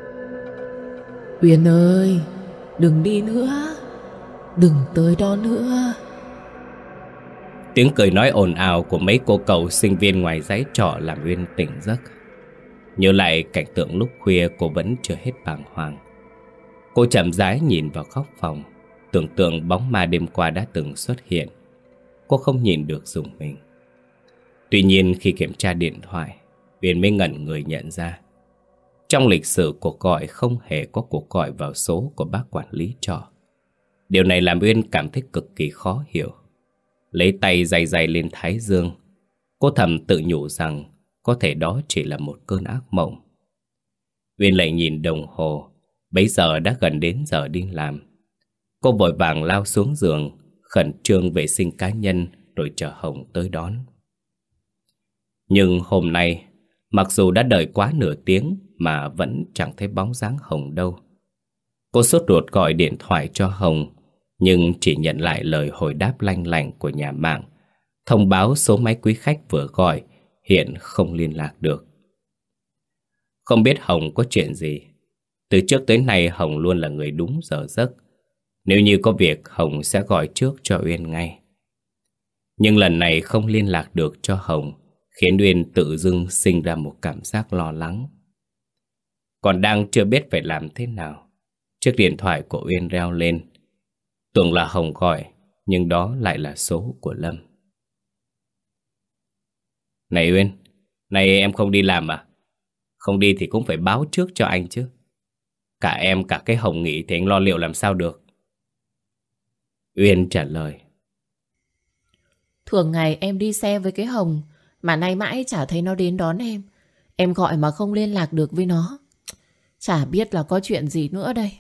Uyên ơi, đừng đi nữa, đừng tới đó nữa. Tiếng cười nói ồn ào của mấy cô cậu sinh viên ngoài dãy trọ làm Uyên tỉnh giấc. Nhớ lại cảnh tượng lúc khuya, cô vẫn chưa hết bàng hoàng. Cô chậm rãi nhìn vào góc phòng, tưởng tượng bóng ma đêm qua đã từng xuất hiện. Cô không nhìn được rùng mình. Tuy nhiên khi kiểm tra điện thoại, Uyên mới ngẩn người nhận ra trong lịch sử cuộc gọi không hề có cuộc gọi vào số của bác quản lý trọ. Điều này làm Uyên cảm thấy cực kỳ khó hiểu. Lấy tay day day lên thái dương, cô thầm tự nhủ rằng có thể đó chỉ là một cơn ác mộng. Uyên lại nhìn đồng hồ, bấy giờ đã gần đến giờ đi làm. Cô vội vàng lao xuống giường, khẩn trương vệ sinh cá nhân rồi chờ Hồng tới đón. Nhưng hôm nay, mặc dù đã đợi quá nửa tiếng mà vẫn chẳng thấy bóng dáng Hồng đâu. Cô sốt ruột gọi điện thoại cho Hồng, nhưng chỉ nhận lại lời hồi đáp lanh lảnh của nhà mạng, thông báo số máy quý khách vừa gọi hiện không liên lạc được. Không biết Hồng có chuyện gì. Từ trước tới nay Hồng luôn là người đúng giờ giấc. Nếu như có việc, Hồng sẽ gọi trước cho Uyên ngay. Nhưng lần này không liên lạc được cho Hồng, khiến Uyên tự dưng sinh ra một cảm giác lo lắng. Còn đang chưa biết phải làm thế nào, chiếc điện thoại của Uyên reo lên. Tưởng là Hồng gọi, nhưng đó lại là số của Lâm. Này Uyên, này em không đi làm à? Không đi thì cũng phải báo trước cho anh chứ. Cả em cả cái Hồng nghỉ thì anh lo liệu làm sao được. Uyên trả lời. Thường ngày em đi xe với cái Hồng, mà nay mãi chả thấy nó đến đón em. Em gọi mà không liên lạc được với nó. Chả biết là có chuyện gì nữa đây.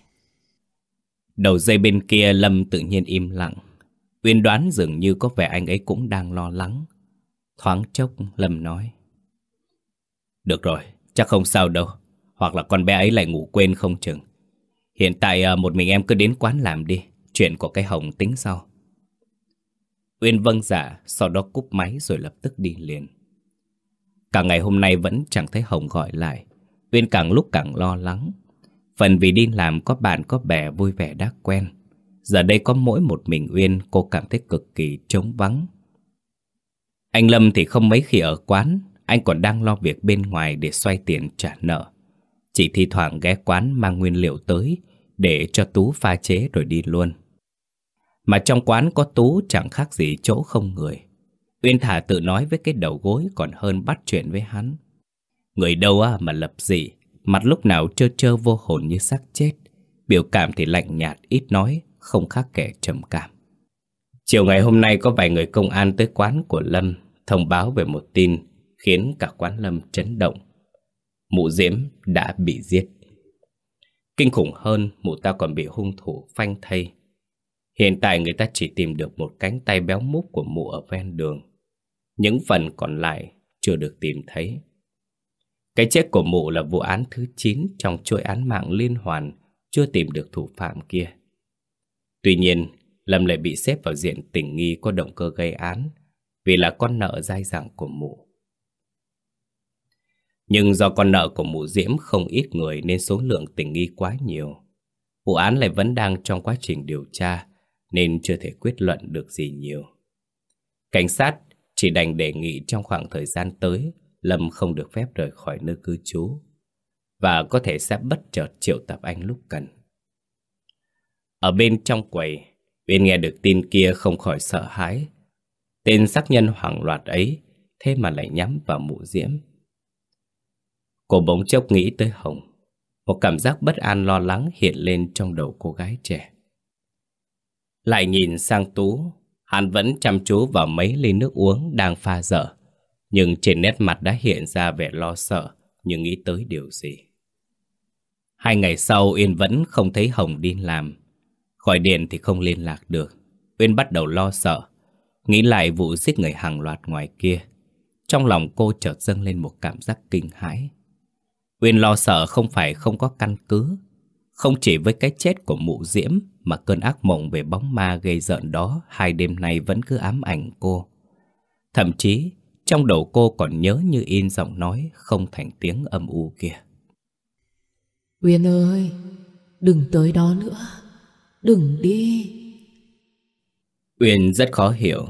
Đầu dây bên kia Lâm tự nhiên im lặng. Uyên đoán dường như có vẻ anh ấy cũng đang lo lắng. Thoáng chốc Lâm nói. Được rồi, chắc không sao đâu. Hoặc là con bé ấy lại ngủ quên không chừng. Hiện tại một mình em cứ đến quán làm đi. Chuyện của cái Hồng tính sau. Uyên vâng dạ, sau đó cúp máy rồi lập tức đi liền. Cả ngày hôm nay vẫn chẳng thấy Hồng gọi lại. Uyên càng lúc càng lo lắng. Phần vì đi làm có bạn có bè vui vẻ đã quen. Giờ đây có mỗi một mình Uyên, cô cảm thấy cực kỳ trống vắng. Anh Lâm thì không mấy khi ở quán. Anh còn đang lo việc bên ngoài để xoay tiền trả nợ. Chỉ thi thoảng ghé quán mang nguyên liệu tới để cho Tú pha chế rồi đi luôn. Mà trong quán có Tú chẳng khác gì chỗ không người. Uyên thà tự nói với cái đầu gối còn hơn bắt chuyện với hắn. Người đâu á mà lập dị, mặt lúc nào trơ trơ vô hồn như xác chết. Biểu cảm thì lạnh nhạt, ít nói, không khác kẻ trầm cảm. Chiều ngày hôm nay có vài người công an tới quán của Lâm, thông báo về một tin khiến cả quán Lâm chấn động. Mụ Diễm đã bị giết. Kinh khủng hơn, mụ ta còn bị hung thủ phanh thây. Hiện tại người ta chỉ tìm được một cánh tay béo múp của mụ ở ven đường. Những phần còn lại chưa được tìm thấy. Cái chết của mụ là vụ án thứ chín trong chuỗi án mạng liên hoàn chưa tìm được thủ phạm kia. Tuy nhiên, Lâm lại bị xếp vào diện tình nghi có động cơ gây án vì là con nợ dai dẳng của mụ. Nhưng do con nợ của mụ Diễm không ít người nên số lượng tình nghi quá nhiều. Vụ án lại vẫn đang trong quá trình điều tra nên chưa thể quyết luận được gì nhiều. Cảnh sát chỉ đành đề nghị trong khoảng thời gian tới Lâm không được phép rời khỏi nơi cư trú và có thể sẽ bất chợt triệu tập anh lúc cần. Ở bên trong quầy, Uyên nghe được tin kia không khỏi sợ hãi. Tên sát nhân hoảng loạt ấy thế mà lại nhắm vào mụ Diễm. Cô bỗng chốc nghĩ tới Hồng. Một cảm giác bất an lo lắng hiện lên trong đầu cô gái trẻ. Lại nhìn sang Tú, hắn vẫn chăm chú vào mấy ly nước uống đang pha dở, nhưng trên nét mặt đã hiện ra vẻ lo sợ như nghĩ tới điều gì. Hai ngày sau Uyên vẫn không thấy Hồng đi làm. Gọi điện thì không liên lạc được. Uyên bắt đầu lo sợ, nghĩ lại vụ giết người hàng loạt ngoài kia. Trong lòng cô chợt dâng lên một cảm giác kinh hãi. Uyên lo sợ không phải không có căn cứ. Không chỉ với cái chết của mụ Diễm mà cơn ác mộng về bóng ma gây rợn đó hai đêm nay vẫn cứ ám ảnh cô. Thậm chí trong đầu cô còn nhớ như in giọng nói không thành tiếng âm u kia. Uyên ơi, đừng tới đó nữa. Đừng đi. Uyên rất khó hiểu.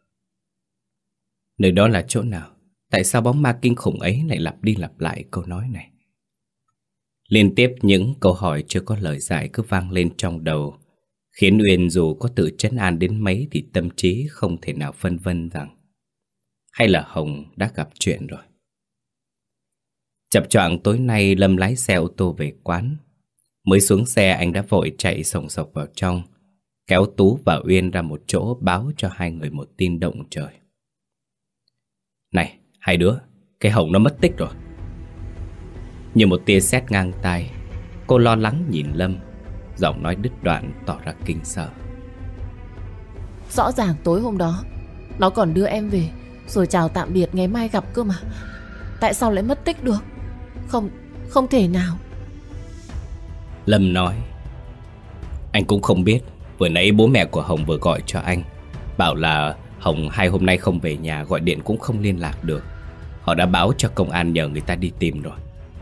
Nơi đó là chỗ nào? Tại sao bóng ma kinh khủng ấy lại lặp đi lặp lại câu nói này? Liên tiếp những câu hỏi chưa có lời giải cứ vang lên trong đầu, khiến Uyên dù có tự trấn an đến mấy thì tâm trí không thể nào phân vân rằng hay là Hồng đã gặp chuyện rồi. Chập choạng tối nay Lâm lái xe ô tô về quán. Mới xuống xe anh đã vội chạy sồng sộc vào trong, kéo Tú và Uyên ra một chỗ báo cho hai người một tin động trời. Này, hai đứa, cái Hồng nó mất tích rồi. Như một tia sét ngang tai, cô lo lắng nhìn Lâm. giọng nói đứt đoạn tỏ ra kinh sợ. Rõ ràng tối hôm đó nó còn đưa em về rồi chào tạm biệt ngày mai gặp cơ mà. Tại sao lại mất tích được? Không, không thể nào. Lâm nói: Anh cũng không biết. Vừa nãy bố mẹ của Hồng vừa gọi cho anh, bảo là Hồng hai hôm nay không về nhà, gọi điện cũng không liên lạc được. Họ đã báo cho công an nhờ người ta đi tìm rồi.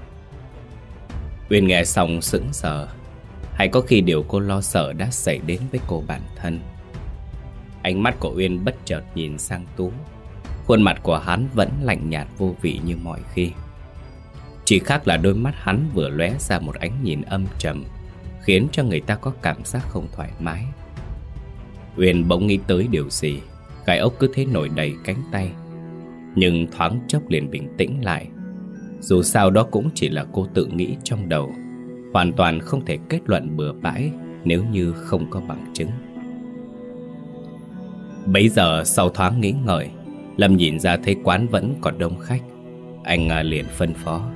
Uyên nghe xong sững sờ. Hay có khi điều cô lo sợ đã xảy đến với cô bản thân. Ánh mắt của Uyên bất chợt nhìn sang Tú. Khuôn mặt của hắn vẫn lạnh nhạt vô vị như mọi khi. Chỉ khác là đôi mắt hắn vừa lóe ra một ánh nhìn âm trầm, khiến cho người ta có cảm giác không thoải mái. Uyên bỗng nghĩ tới điều gì. Gai ốc cứ thế nổi đầy cánh tay, nhưng thoáng chốc liền bình tĩnh lại. Dù sao đó cũng chỉ là cô tự nghĩ trong đầu, hoàn toàn không thể kết luận bừa bãi nếu như không có bằng chứng. Bấy giờ sau thoáng nghĩ ngợi, Lâm nhìn ra thấy quán vẫn còn đông khách. Anh liền phân phó: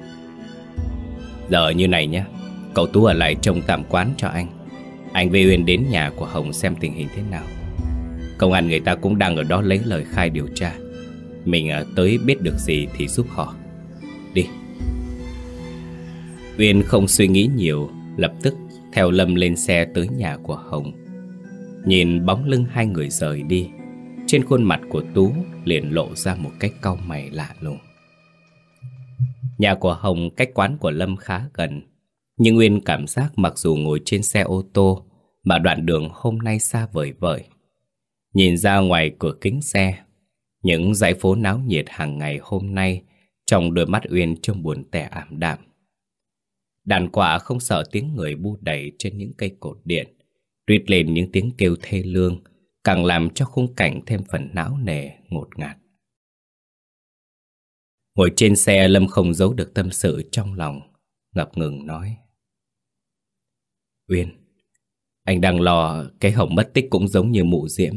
Giờ như này nhé, cậu Tú ở lại trông tạm quán cho anh. Anh với Uyên đến nhà của Hồng xem tình hình thế nào. Công an người ta cũng đang ở đó lấy lời khai điều tra. Mình tới biết được gì thì giúp họ. Đi. Uyên không suy nghĩ nhiều, lập tức theo Lâm lên xe tới nhà của Hồng. Nhìn bóng lưng hai người rời đi, trên khuôn mặt của Tú liền lộ ra một cái cau mày lạ lùng. Nhà của Hồng cách quán của Lâm khá gần, nhưng Uyên cảm giác mặc dù ngồi trên xe ô tô mà đoạn đường hôm nay xa vời vợi. Nhìn ra ngoài cửa kính xe, những dãy phố náo nhiệt hàng ngày hôm nay trong đôi mắt Uyên trông buồn tẻ ảm đạm. Đàn quạ không sợ tiếng người bu đẩy trên những cây cột điện, rít lên những tiếng kêu thê lương, càng làm cho khung cảnh thêm phần não nề, ngột ngạt. Ngồi trên xe, Lâm không giấu được tâm sự trong lòng, ngập ngừng nói: Uyên, anh đang lo cái Hồng mất tích cũng giống như mụ Diễm.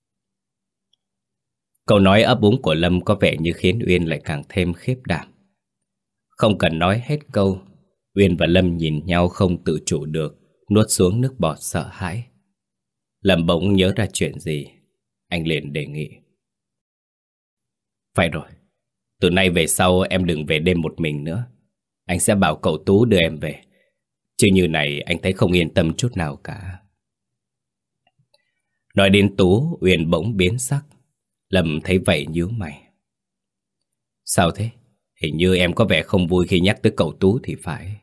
Câu nói ấp úng của Lâm có vẻ như khiến Uyên lại càng thêm khiếp đảm. Không cần nói hết câu, Uyên và Lâm nhìn nhau không tự chủ được, nuốt xuống nước bọt sợ hãi. Lâm bỗng nhớ ra chuyện gì, anh liền đề nghị: Phải rồi, từ nay về sau em đừng về đêm một mình nữa. Anh sẽ bảo cậu Tú đưa em về, chứ như này anh thấy không yên tâm chút nào cả. Nói đến Tú, Uyên bỗng biến sắc. Lâm thấy vậy nhíu mày: Sao thế? Hình như em có vẻ không vui khi nhắc tới cậu Tú thì phải.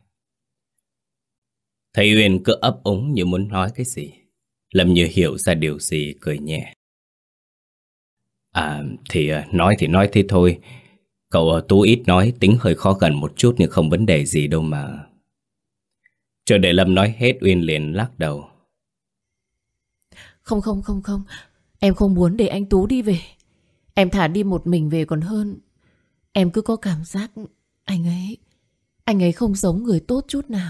Thấy Uyên cứ ấp úng như muốn nói cái gì, Lâm như hiểu ra điều gì, cười nhẹ: À thì nói thì nói thế thôi. Cậu Tú ít nói, tính hơi khó gần một chút nhưng không vấn đề gì đâu mà. Chờ để Lâm nói hết, Uyên liền lắc đầu: Không không không không, em không muốn để anh Tú đi về. Em thả đi một mình về còn hơn. Em cứ có cảm giác anh ấy Anh ấy không giống người tốt chút nào.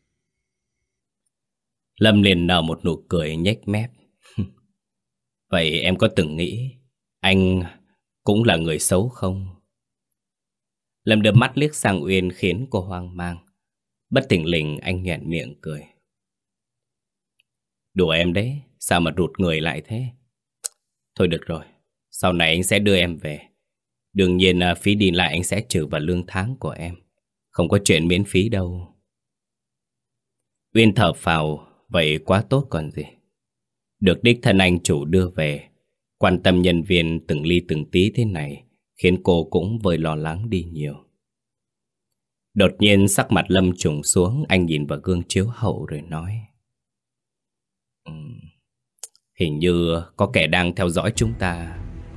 Lâm liền nở một nụ cười nhếch mép: Vậy em có từng nghĩ anh cũng là người xấu không? Lâm đưa mắt liếc sang Uyên khiến cô hoang mang. Bất thình lình anh nhoẻn miệng cười: Đùa em đấy, sao mà rụt người lại thế? Thôi được rồi, sau này anh sẽ đưa em về. Đương nhiên phí đi lại anh sẽ trừ vào lương tháng của em, không có chuyện miễn phí đâu. Uyên thở phào: Vậy quá tốt còn gì. Được đích thân anh chủ đưa về, quan tâm nhân viên từng ly từng tí thế này, khiến cô cũng vơi lo lắng đi nhiều. Đột nhiên sắc mặt Lâm trùng xuống, anh nhìn vào gương chiếu hậu rồi nói: uhm, Hình như có kẻ đang theo dõi chúng ta.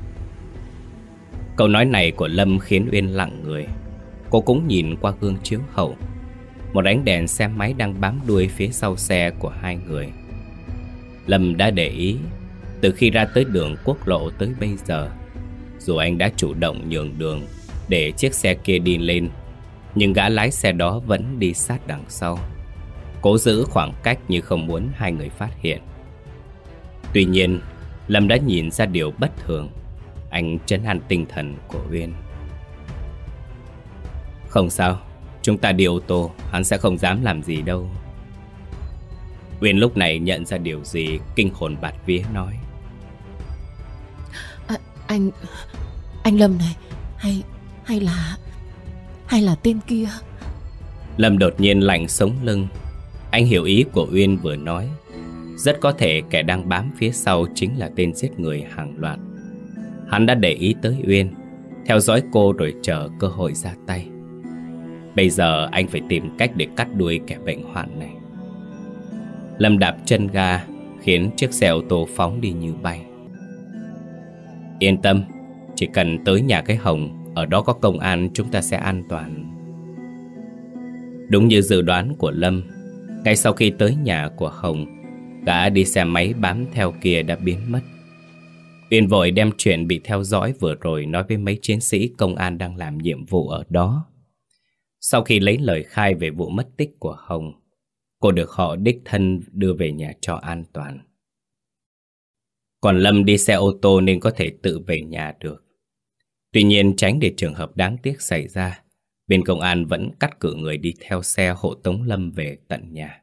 Câu nói này của Lâm khiến Uyên lặng người. Cô cũng nhìn qua gương chiếu hậu. Một ánh đèn xe máy đang bám đuôi phía sau xe của hai người. Lâm đã để ý, từ khi ra tới đường quốc lộ tới bây giờ, dù anh đã chủ động nhường đường để chiếc xe kia đi lên, nhưng gã lái xe đó vẫn đi sát đằng sau, cố giữ khoảng cách như không muốn hai người phát hiện. Tuy nhiên, Lâm đã nhìn ra điều bất thường. Anh trấn an tinh thần của Uyên: Không sao, chúng ta đi ô tô, hắn sẽ không dám làm gì đâu. Uyên lúc này nhận ra điều gì, kinh hồn bạt vía nói: à, Anh Anh Lâm này, Hay hay là Hay là tên kia? Lâm đột nhiên lạnh sống lưng. Anh hiểu ý của Uyên vừa nói. Rất có thể kẻ đang bám phía sau chính là tên giết người hàng loạt. Hắn đã để ý tới Uyên, theo dõi cô rồi chờ cơ hội ra tay. Bây giờ anh phải tìm cách để cắt đuôi kẻ bệnh hoạn này. Lâm đạp chân ga, khiến chiếc xe ô tô phóng đi như bay. Yên tâm, chỉ cần tới nhà cái Hồng, ở đó có công an, chúng ta sẽ an toàn. Đúng như dự đoán của Lâm, ngay sau khi tới nhà của Hồng, gã đi xe máy bám theo kia đã biến mất. Uyên vội đem chuyện bị theo dõi vừa rồi nói với mấy chiến sĩ công an đang làm nhiệm vụ ở đó. Sau khi lấy lời khai về vụ mất tích của Hồng, cô được họ đích thân đưa về nhà trọ an toàn. Còn Lâm đi xe ô tô nên có thể tự về nhà được. Tuy nhiên tránh để trường hợp đáng tiếc xảy ra, bên công an vẫn cắt cử người đi theo xe hộ tống Lâm về tận nhà.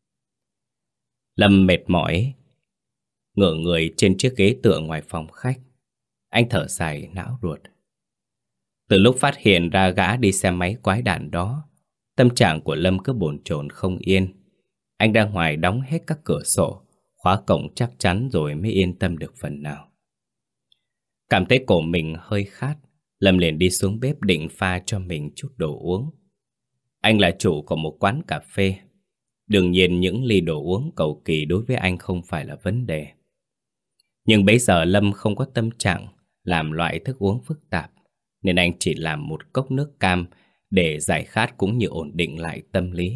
Lâm mệt mỏi, ngửa người trên chiếc ghế tựa ngoài phòng khách. Anh thở dài não ruột. Từ lúc phát hiện ra gã đi xe máy quái đản đó, tâm trạng của Lâm cứ bồn chồn không yên. Anh ra ngoài đóng hết các cửa sổ, khóa cổng chắc chắn rồi mới yên tâm được phần nào. Cảm thấy cổ mình hơi khát, Lâm liền đi xuống bếp định pha cho mình chút đồ uống. Anh là chủ của một quán cà phê. Đương nhiên những ly đồ uống cầu kỳ đối với anh không phải là vấn đề. Nhưng bây giờ Lâm không có tâm trạng làm loại thức uống phức tạp, nên anh chỉ làm một cốc nước cam để giải khát cũng như ổn định lại tâm lý.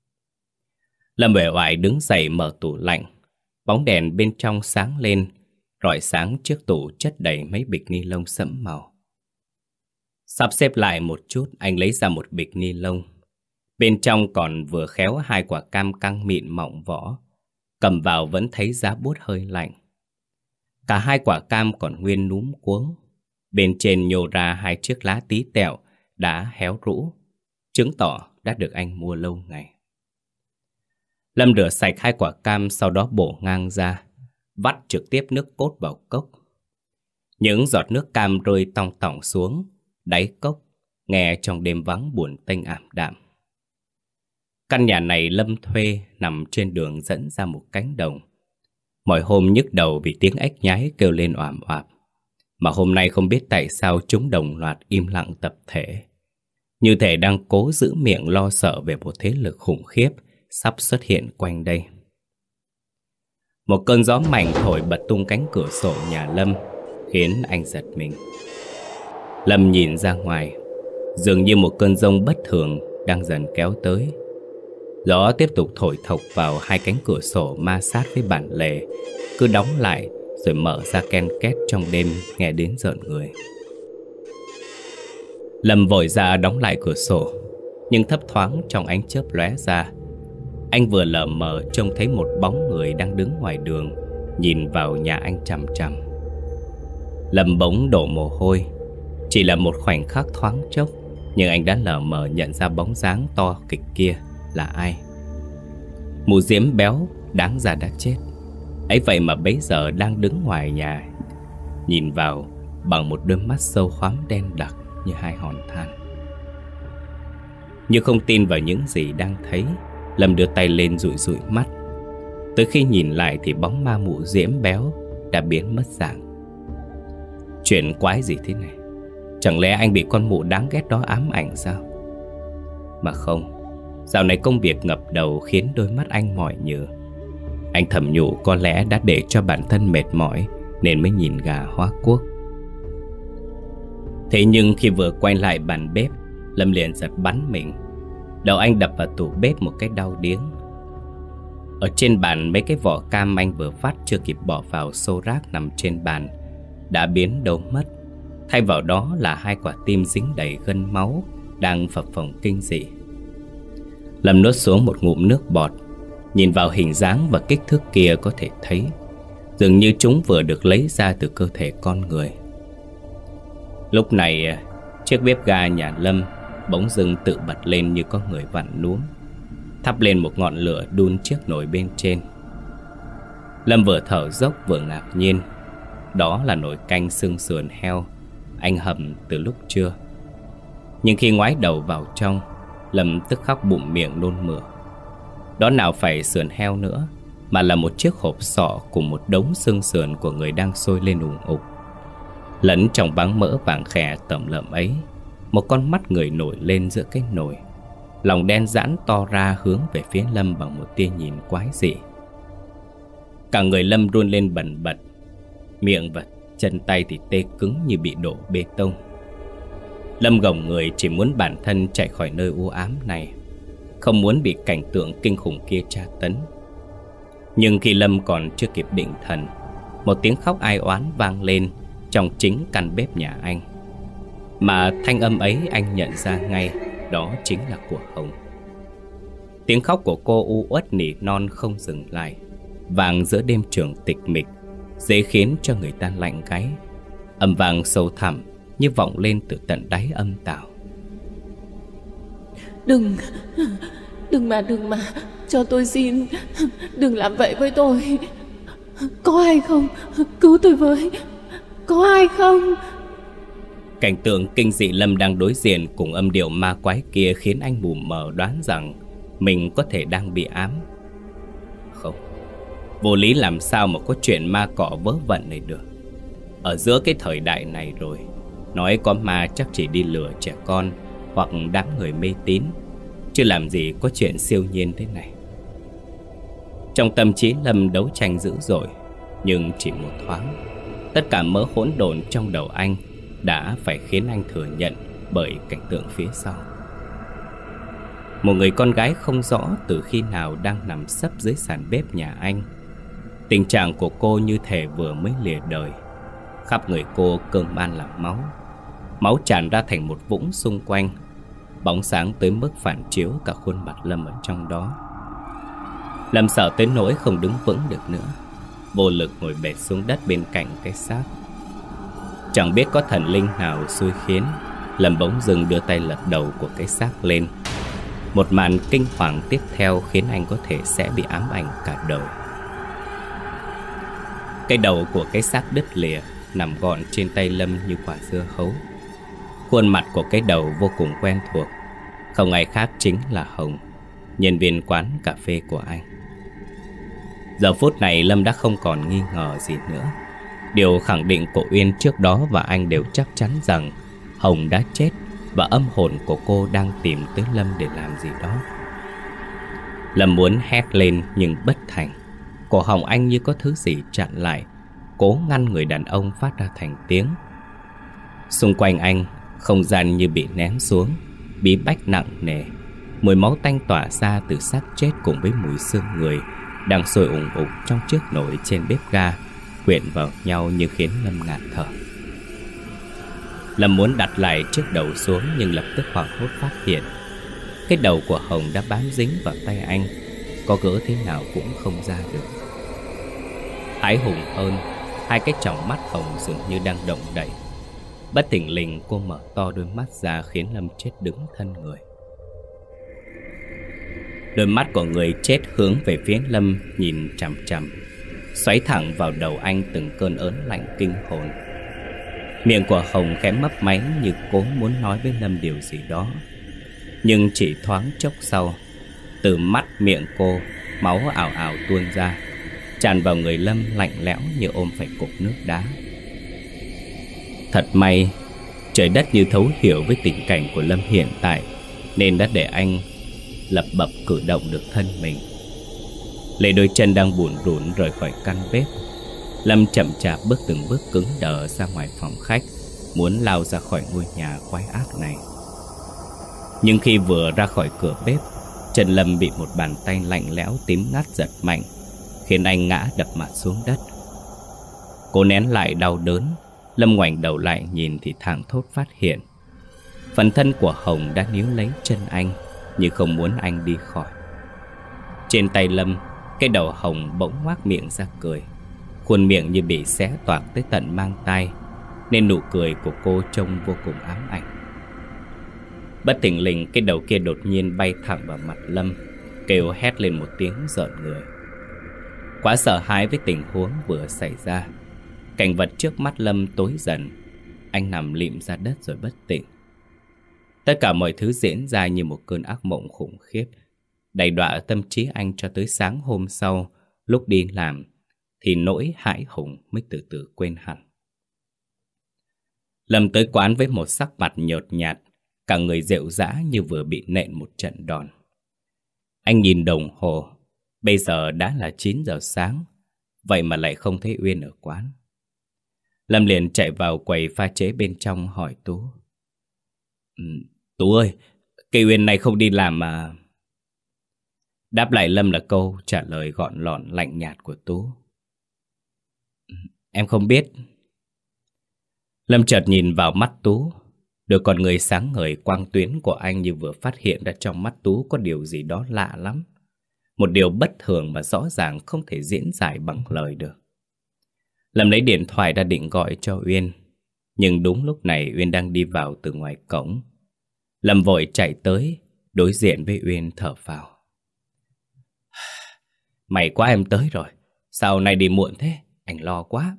Lâm uể oải đứng dậy mở tủ lạnh. Bóng đèn bên trong sáng lên, rọi sáng chiếc tủ chất đầy mấy bịch ni lông sẫm màu. Sắp xếp lại một chút, anh lấy ra một bịch ni lông. Bên trong còn vừa khéo hai quả cam căng mịn mọng vỏ. Cầm vào vẫn thấy giá buốt hơi lạnh. Cả hai quả cam còn nguyên núm cuống. Bên trên nhô ra hai chiếc lá tí tẹo đã héo rũ, chứng tỏ đã được anh mua lâu ngày. Lâm rửa sạch hai quả cam, sau đó bổ ngang ra, vắt trực tiếp nước cốt vào cốc. Những giọt nước cam rơi tong tỏng xuống đáy cốc, nghe trong đêm vắng buồn tênh ảm đạm. Căn nhà này Lâm thuê nằm trên đường dẫn ra một cánh đồng. Mọi hôm nhức đầu vì tiếng ếch nhái kêu lên oảm oạp, mà hôm nay không biết tại sao chúng đồng loạt im lặng tập thể, như thể đang cố giữ miệng lo sợ về một thế lực khủng khiếp sắp xuất hiện quanh đây. Một cơn gió mạnh thổi bật tung cánh cửa sổ nhà Lâm, khiến anh giật mình. Lâm nhìn ra ngoài, dường như một cơn giông bất thường đang dần kéo tới. Gió tiếp tục thổi thộc vào hai cánh cửa sổ ma sát với bản lề, cứ đóng lại rồi mở ra ken két trong đêm nghe đến rợn người. Lâm vội ra đóng lại cửa sổ, nhưng thấp thoáng trong ánh chớp lóe ra, anh vừa lờ mờ trông thấy một bóng người đang đứng ngoài đường, nhìn vào nhà anh chằm chằm. Lâm bỗng đổ mồ hôi. Chỉ là một khoảnh khắc thoáng chốc, nhưng anh đã lờ mờ nhận ra bóng dáng to kịch kia là ai. Mụ Diễm béo đáng ra đã chết, ấy vậy mà bấy giờ đang đứng ngoài nhà, nhìn vào bằng một đôi mắt sâu hoắm đen đặc như hai hòn than. Như không tin vào những gì đang thấy, Lâm đưa tay lên dụi dụi mắt. Tới khi nhìn lại thì bóng ma mụ Diễm béo đã biến mất dạng. Chuyện quái gì thế này? Chẳng lẽ anh bị con mụ đáng ghét đó ám ảnh sao? Mà không, dạo này công việc ngập đầu khiến đôi mắt anh mỏi nhừ. Anh thầm nhủ có lẽ đã để cho bản thân mệt mỏi nên mới nhìn gà hóa cuốc. Thế nhưng khi vừa quay lại bàn bếp, Lâm liền giật bắn mình. Đầu anh đập vào tủ bếp một cái đau điếng. Ở trên bàn mấy cái vỏ cam anh vừa vắt chưa kịp bỏ vào xô rác nằm trên bàn đã biến đâu mất. Thay vào đó là hai quả tim dính đầy gân máu đang phập phồng kinh dị. Lâm nuốt xuống một ngụm nước bọt. Nhìn vào hình dáng và kích thước kia có thể thấy dường như chúng vừa được lấy ra từ cơ thể con người. Lúc này chiếc bếp ga nhà Lâm bỗng dưng tự bật lên như có người vặn núm. thắp lên một ngọn lửa đun chiếc nồi bên trên. Lâm vừa thở dốc vừa ngạc nhiên. Đó là nồi canh xương sườn heo anh hầm từ lúc trưa. Nhưng khi ngoái đầu vào trong, Lâm tức khắc bụng miệng nôn mửa. Đó nào phải sườn heo nữa, mà là một chiếc hộp sọ cùng một đống xương sườn của người đang sôi lên ùng ục. Lẫn trong báng mỡ vàng khè tẩm lợm ấy, một con mắt người nổi lên giữa cái nồi. Lòng đen giãn to ra hướng về phía Lâm bằng một tia nhìn quái dị. Cả người Lâm run lên bần bật, miệng và chân tay thì tê cứng như bị đổ bê tông. Lâm gồng người chỉ muốn bản thân chạy khỏi nơi u ám này, không muốn bị cảnh tượng kinh khủng kia tra tấn. Nhưng khi Lâm còn chưa kịp định thần, một tiếng khóc ai oán vang lên trong chính căn bếp nhà anh. Mà thanh âm ấy anh nhận ra ngay, đó chính là của Hồng. Tiếng khóc của cô u uất nỉ non không dừng lại, vang giữa đêm trường tịch mịch, dễ khiến cho người ta lạnh gáy. Âm vang sâu thẳm như vọng lên từ tận đáy âm tào. Đừng, đừng mà, đừng mà, cho tôi xin, đừng làm vậy với tôi. Có ai không? Cứu tôi với, có ai không? Cảnh tượng kinh dị Lâm đang đối diện cùng âm điệu ma quái kia khiến anh mù mờ đoán rằng mình có thể đang bị ám. Không, vô lý làm sao mà có chuyện ma cọ vớ vẩn này được. Ở giữa cái thời đại này rồi, nói có ma chắc chỉ đi lừa trẻ con hoặc đám người mê tín, chứ làm gì có chuyện siêu nhiên thế này. Trong tâm trí Lâm đấu tranh dữ dội, nhưng chỉ một thoáng, tất cả mớ hỗn độn trong đầu anh đã phải khiến anh thừa nhận bởi cảnh tượng phía sau. Một người con gái không rõ từ khi nào đang nằm sấp dưới sàn bếp nhà anh. Tình trạng của cô như thể vừa mới lìa đời. Khắp người cô cơm ban là máu. Máu tràn ra thành một vũng xung quanh, bóng sáng tới mức phản chiếu cả khuôn mặt Lâm ở trong đó. Lâm sợ tới nỗi không đứng vững được nữa, vô lực ngồi bệt xuống đất bên cạnh cái xác. Chẳng biết có thần linh nào xui khiến, Lâm bỗng dưng đưa tay lật đầu của cái xác lên. Một màn kinh hoàng tiếp theo khiến anh có thể sẽ bị ám ảnh cả đời. Cái đầu của cái xác đứt lìa, nằm gọn trên tay Lâm như quả dưa hấu. Khuôn mặt của cái đầu vô cùng quen thuộc, không ai khác chính là Hồng, nhân viên quán cà phê của anh. Giờ phút này Lâm đã không còn nghi ngờ gì nữa. Điều khẳng định của Uyên trước đó và anh đều chắc chắn rằng Hồng đã chết và âm hồn của cô đang tìm tới Lâm để làm gì đó. Lâm muốn hét lên nhưng bất thành. Cổ họng anh như có thứ gì chặn lại, cố ngăn người đàn ông phát ra thành tiếng. Xung quanh anh, không gian như bị ném xuống, bí bách nặng nề. Mùi máu tanh tỏa ra từ xác chết cùng với mùi xương người đang sôi ủng ục trong chiếc nồi trên bếp ga, quyện vào nhau như khiến Lâm ngạt thở. Lâm muốn đặt lại chiếc đầu xuống nhưng lập tức hoảng hốt phát hiện cái đầu của Hồng đã bám dính vào tay anh, có gỡ thế nào cũng không ra được. Hãi hùng hơn, hai cái tròng mắt Hồng dường như đang động đậy. Bất thình lình cô mở to đôi mắt ra khiến Lâm chết đứng thân người. Đôi mắt của người chết hướng về phía Lâm nhìn chằm chằm, xoáy thẳng vào đầu anh từng cơn ớn lạnh kinh hồn. Miệng của Hồng khẽ mấp máy như cố muốn nói với Lâm điều gì đó. Nhưng chỉ thoáng chốc sau, từ mắt miệng cô, máu ảo ảo tuôn ra, tràn vào người Lâm lạnh lẽo như ôm phải cục nước đá. Thật may, trời đất như thấu hiểu với tình cảnh của Lâm hiện tại, nên đã để anh lập bập cử động được thân mình. Lấy đôi chân đang bủn rủn rời khỏi căn bếp, Lâm chậm chạp bước từng bước cứng đờ ra ngoài phòng khách, muốn lao ra khỏi ngôi nhà quái ác này. Nhưng khi vừa ra khỏi cửa bếp, chân Lâm bị một bàn tay lạnh lẽo tím ngắt giật mạnh, khiến anh ngã đập mặt xuống đất. Cô nén lại đau đớn, Lâm ngoảnh đầu lại nhìn thì thảng thốt phát hiện phần thân của Hồng đã níu lấy chân anh, như không muốn anh đi khỏi. Trên tay Lâm, cái đầu Hồng bỗng ngoác miệng ra cười. Khuôn miệng như bị xé toạc tới tận mang tai, nên nụ cười của cô trông vô cùng ám ảnh. Bất thình lình, cái đầu kia đột nhiên bay thẳng vào mặt Lâm. kêu hét lên một tiếng rợn người. Quá sợ hãi với tình huống vừa xảy ra, cảnh vật trước mắt Lâm tối dần. Anh nằm lịm ra đất rồi bất tỉnh. Tất cả mọi thứ diễn ra như một cơn ác mộng khủng khiếp, đày đọa tâm trí anh cho tới sáng hôm sau. Lúc đi làm thì nỗi hãi hùng mới từ từ quên hẳn. Lâm tới quán với một sắc mặt nhợt nhạt, cả người rệu rã như vừa bị nện một trận đòn. Anh nhìn đồng hồ, bây giờ đã là chín giờ sáng, vậy mà lại không thấy Uyên ở quán. Lâm liền chạy vào quầy pha chế bên trong hỏi Tú. Ừ, Tú ơi, cái Uyên này không đi làm mà. Đáp lại Lâm là câu trả lời gọn lọn lạnh nhạt của Tú. Em không biết. Lâm chợt nhìn vào mắt Tú. Đôi con người sáng ngời quang tuyến của anh như vừa phát hiện ra trong mắt Tú có điều gì đó lạ lắm. Một điều bất thường mà rõ ràng không thể diễn giải bằng lời được. Lâm lấy điện thoại ra định gọi cho Uyên. Nhưng đúng lúc này Uyên đang đi vào từ ngoài cổng. Lâm vội chạy tới, đối diện với Uyên thở phào. May quá em tới rồi. Sao nay đi muộn thế? Anh lo quá.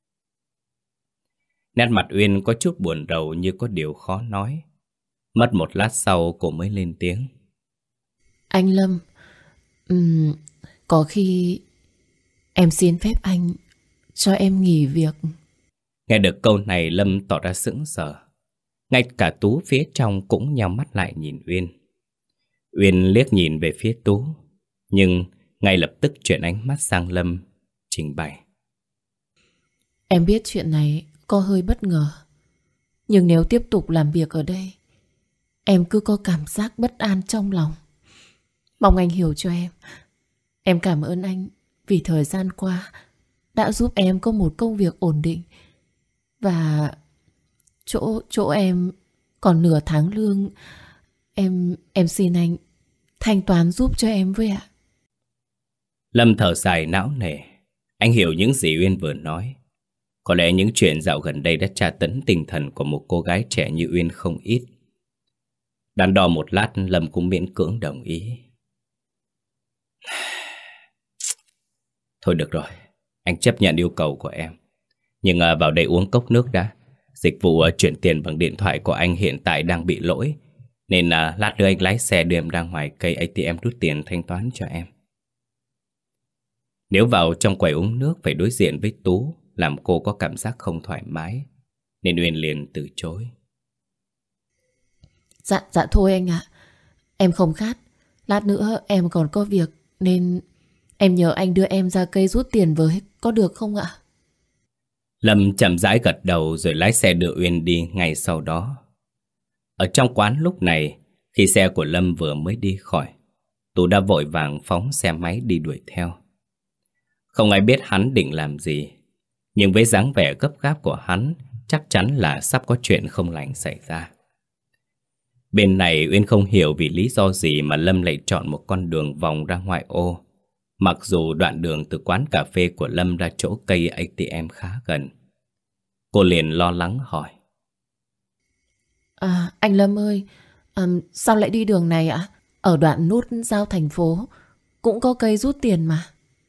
Nét mặt Uyên có chút buồn rầu như có điều khó nói. Mất một lát sau cô mới lên tiếng. Anh Lâm, um, có khi em xin phép anh cho em nghỉ việc. Nghe được câu này Lâm tỏ ra sững sờ. Ngay cả Tú phía trong cũng nhắm mắt lại nhìn Uyên. Uyên liếc nhìn về phía Tú, nhưng ngay lập tức chuyển ánh mắt sang Lâm, trình bày. Em biết chuyện này có hơi bất ngờ, nhưng nếu tiếp tục làm việc ở đây, em cứ có cảm giác bất an trong lòng. Mong anh hiểu cho em. Em cảm ơn anh vì thời gian qua đã giúp em có một công việc ổn định. Và chỗ chỗ em còn nửa tháng lương. Em em xin anh thanh toán giúp cho em với ạ. Lâm thở dài não nề. Anh hiểu những gì Uyên vừa nói. Có lẽ những chuyện dạo gần đây đã tra tấn tinh thần của một cô gái trẻ như Uyên không ít. Đắn đo một lát, Lâm cũng miễn cưỡng đồng ý. Thôi được rồi, anh chấp nhận yêu cầu của em. Nhưng à, vào đây uống cốc nước đã. Dịch vụ à, chuyển tiền bằng điện thoại của anh hiện tại đang bị lỗi, nên à, lát nữa anh lái xe đưa em ra ngoài cây a tê em rút tiền thanh toán cho em. Nếu vào trong quầy uống nước phải đối diện với Tú, làm cô có cảm giác không thoải mái, nên Uyên liền từ chối. Dạ, dạ thôi anh ạ. Em không khát. Lát nữa em còn có việc, nên em nhờ anh đưa em ra cây rút tiền với, có được không ạ? Lâm chậm rãi gật đầu rồi lái xe đưa Uyên đi ngay sau đó. Ở trong quán lúc này, khi xe của Lâm vừa mới đi khỏi, Tú đã vội vàng phóng xe máy đi đuổi theo. Không ai biết hắn định làm gì, nhưng với dáng vẻ gấp gáp của hắn, chắc chắn là sắp có chuyện không lành xảy ra. Bên này Uyên không hiểu vì lý do gì mà Lâm lại chọn một con đường vòng ra ngoại ô, mặc dù đoạn đường từ quán cà phê của Lâm ra chỗ cây a tê em khá gần. Cô liền lo lắng hỏi. À, anh Lâm ơi, à, sao lại đi đường này ạ? Ở đoạn nút giao thành phố cũng có cây rút tiền mà.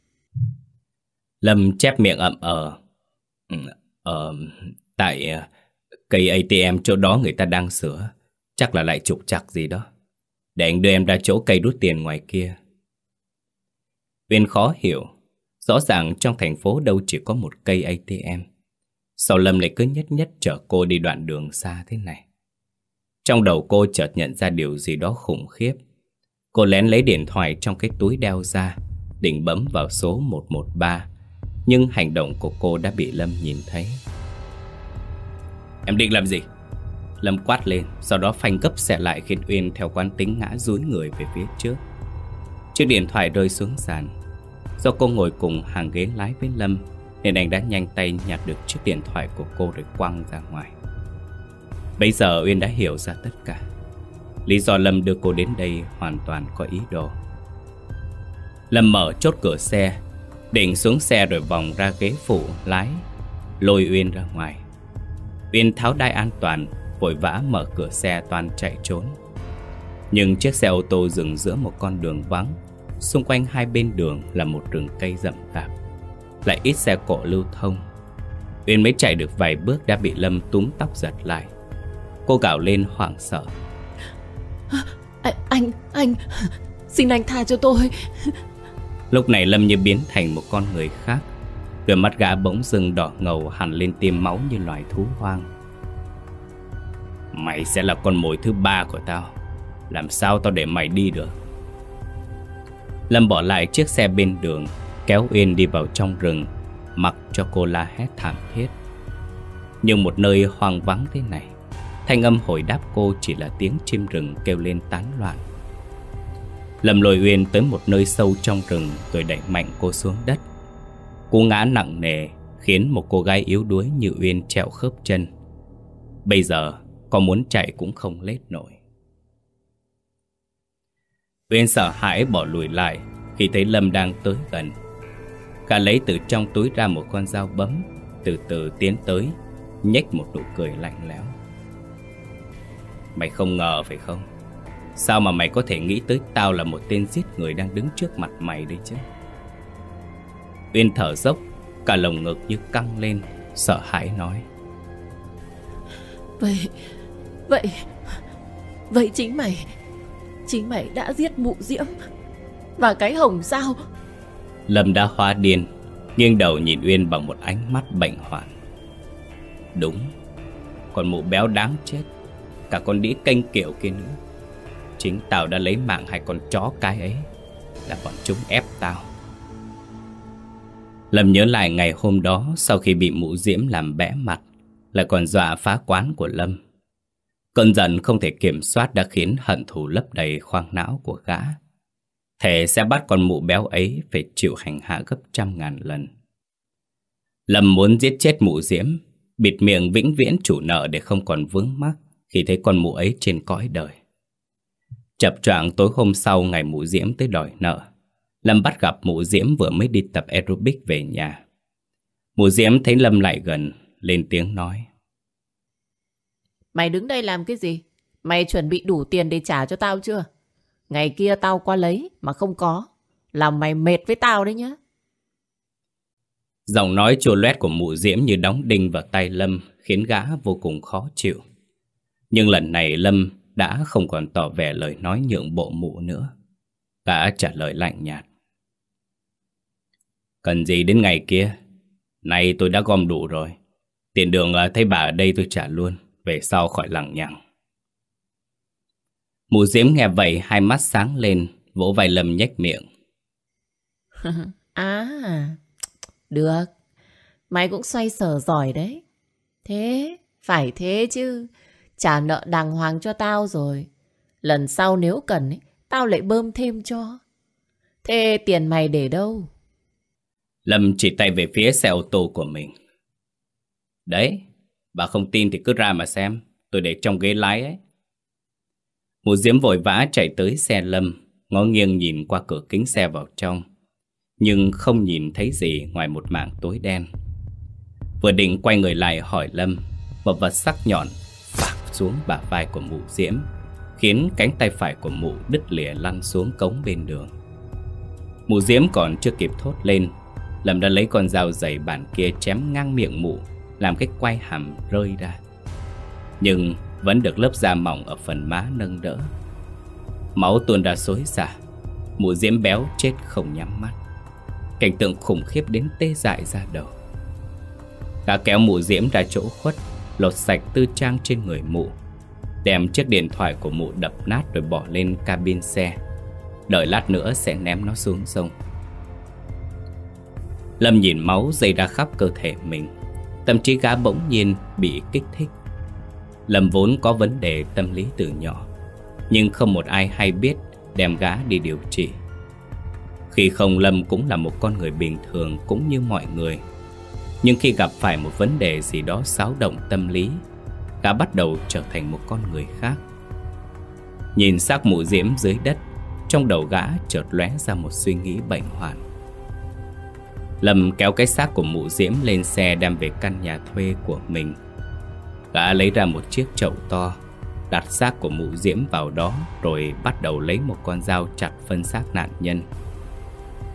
Lâm chép miệng ậm ờ. Ờ, tại cây a tê em chỗ đó người ta đang sửa, chắc là lại trục trặc gì đó. Để anh đưa em ra chỗ cây rút tiền ngoài kia. Uyên khó hiểu. Rõ ràng trong thành phố đâu chỉ có một cây a tê em. Sao Lâm lại cứ nhất nhất chở cô đi đoạn đường xa thế này? Trong đầu cô chợt nhận ra điều gì đó khủng khiếp. Cô lén lấy điện thoại trong cái túi đeo ra, định bấm vào số một một ba. Nhưng hành động của cô đã bị Lâm nhìn thấy. Em định làm gì? Lâm quát lên, sau đó phanh gấp xe lại khiến Uyên theo quán tính ngã dúi người về phía trước. Chiếc điện thoại rơi xuống sàn. Do cô ngồi cùng hàng ghế lái với Lâm, nên anh đã nhanh tay nhặt được chiếc điện thoại của cô rồi quăng ra ngoài. Bây giờ Uyên đã hiểu ra tất cả. Lý do Lâm đưa cô đến đây hoàn toàn có ý đồ. Lâm mở chốt cửa xe, định xuống xe rồi vòng ra ghế phụ lái, lôi Uyên ra ngoài. Uyên tháo đai an toàn, vội vã mở cửa xe toan chạy trốn. Nhưng chiếc xe ô tô dừng giữa một con đường vắng, xung quanh hai bên đường là một rừng cây rậm rạp, lại ít xe cộ lưu thông. Uyên mới chạy được vài bước đã bị Lâm túm tóc giật lại. Cô gào lên hoảng sợ. À, anh, anh, xin anh tha cho tôi. Lúc này Lâm như biến thành một con người khác. Đôi mắt gã bỗng dưng đỏ ngầu hằn lên tiêm máu như loài thú hoang. Mày sẽ là con mồi thứ ba của tao. Làm sao tao để mày đi được? Lâm bỏ lại chiếc xe bên đường, kéo Uyên đi vào trong rừng, mặc cho cô la hét thảm thiết. Nhưng một nơi hoang vắng thế này, thanh âm hồi đáp cô chỉ là tiếng chim rừng kêu lên tán loạn. Lâm lôi Uyên tới một nơi sâu trong rừng rồi đẩy mạnh cô xuống đất. Cú ngã nặng nề khiến một cô gái yếu đuối như Uyên trẹo khớp chân. Bây giờ có muốn chạy cũng không lết nổi. Uyên sợ hãi bỏ lùi lại khi thấy Lâm đang tới gần. Gã lấy từ trong túi ra một con dao bấm, từ từ tiến tới, nhếch một nụ cười lạnh lẽo. Mày không ngờ phải không? Sao mà mày có thể nghĩ tới tao là một tên giết người đang đứng trước mặt mày đấy chứ? Uyên thở dốc, cả lồng ngực như căng lên, sợ hãi nói. Vậy, vậy, vậy chính mày, chính mày đã giết Mụ Diễm và cái hồng sao? Lâm đã hóa điên, nghiêng đầu nhìn Uyên bằng một ánh mắt bệnh hoạn. Đúng, con mụ béo đáng chết, cả con đĩ kênh kiệu kia nữa. Chính tao đã lấy mạng hai con chó cái ấy, là bọn chúng ép tao. Lâm nhớ lại ngày hôm đó, sau khi bị Mụ Diễm làm bẽ mặt, lại còn dọa phá quán của Lâm. Cơn giận không thể kiểm soát đã khiến hận thù lấp đầy khoang não của gã. Thề sẽ bắt con mụ béo ấy phải chịu hành hạ gấp trăm ngàn lần. Lâm muốn giết chết Mụ Diễm, bịt miệng vĩnh viễn chủ nợ để không còn vướng mắc khi thấy con mụ ấy trên cõi đời. Chập choạng tối hôm sau ngày Mụ Diễm tới đòi nợ, Lâm bắt gặp Mụ Diễm vừa mới đi tập aerobic về nhà. Mụ Diễm thấy Lâm lại gần, lên tiếng nói. Mày đứng đây làm cái gì? Mày chuẩn bị đủ tiền để trả cho tao chưa? Ngày kia tao qua lấy mà không có, làm mày mệt với tao đấy nhá. Giọng nói chua loét của Mụ Diễm như đóng đinh vào tay Lâm, khiến gã vô cùng khó chịu. Nhưng lần này Lâm đã không còn tỏ vẻ lời nói nhượng bộ mụ nữa. Gã trả lời lạnh nhạt. Cần gì đến ngày kia? Nay tôi đã gom đủ rồi. Tiền đường thấy bà ở đây tôi trả luôn, về sau khỏi lằng nhằng. Mụ Diễm nghe vậy hai mắt sáng lên, vỗ vai Lâm nhếch miệng. À, được. Mày cũng xoay sở giỏi đấy. Thế, phải thế chứ. Trả nợ đàng hoàng cho tao rồi. Lần sau nếu cần ấy, tao lại bơm thêm cho. Thế tiền mày để đâu? Lâm chỉ tay về phía xe ô tô của mình. Đấy, bà không tin thì cứ ra mà xem, tôi để trong ghế lái ấy. Mụ Diễm vội vã chạy tới xe Lâm, ngó nghiêng nhìn qua cửa kính xe vào trong, nhưng không nhìn thấy gì ngoài một mảng tối đen. Vừa định quay người lại hỏi Lâm, một vật sắc nhọn phạc xuống bả vai của Mụ Diễm, khiến cánh tay phải của mụ đứt lìa lăn xuống cống bên đường. Mụ Diễm còn chưa kịp thốt lên, Lâm đã lấy con dao dày bản kia chém ngang miệng mụ, làm cái quai hàm rơi ra. Nhưng vẫn được lớp da mỏng ở phần má nâng đỡ. Máu tuôn ra xối xả. Mụ Diễm béo chết không nhắm mắt. Cảnh tượng khủng khiếp đến tê dại ra đầu. Gã kéo Mụ Diễm ra chỗ khuất, lột sạch tư trang trên người mụ, đem chiếc điện thoại của mụ đập nát rồi bỏ lên cabin xe, đợi lát nữa sẽ ném nó xuống sông. Lâm nhìn máu dày ra khắp cơ thể mình, tâm trí gã bỗng nhiên bị kích thích. Lâm vốn có vấn đề tâm lý từ nhỏ, nhưng không một ai hay biết đem gã đi điều trị. Khi không, Lâm cũng là một con người bình thường cũng như mọi người. Nhưng khi gặp phải một vấn đề gì đó xáo động tâm lý, gã bắt đầu trở thành một con người khác. Nhìn xác Mụ Diễm dưới đất, trong đầu gã chợt lóe ra một suy nghĩ bệnh hoạn. Lâm kéo cái xác của Mụ Diễm lên xe đem về căn nhà thuê của mình. Gã lấy ra một chiếc chậu to, đặt xác của Mụ Diễm vào đó, rồi bắt đầu lấy một con dao chặt phân xác nạn nhân,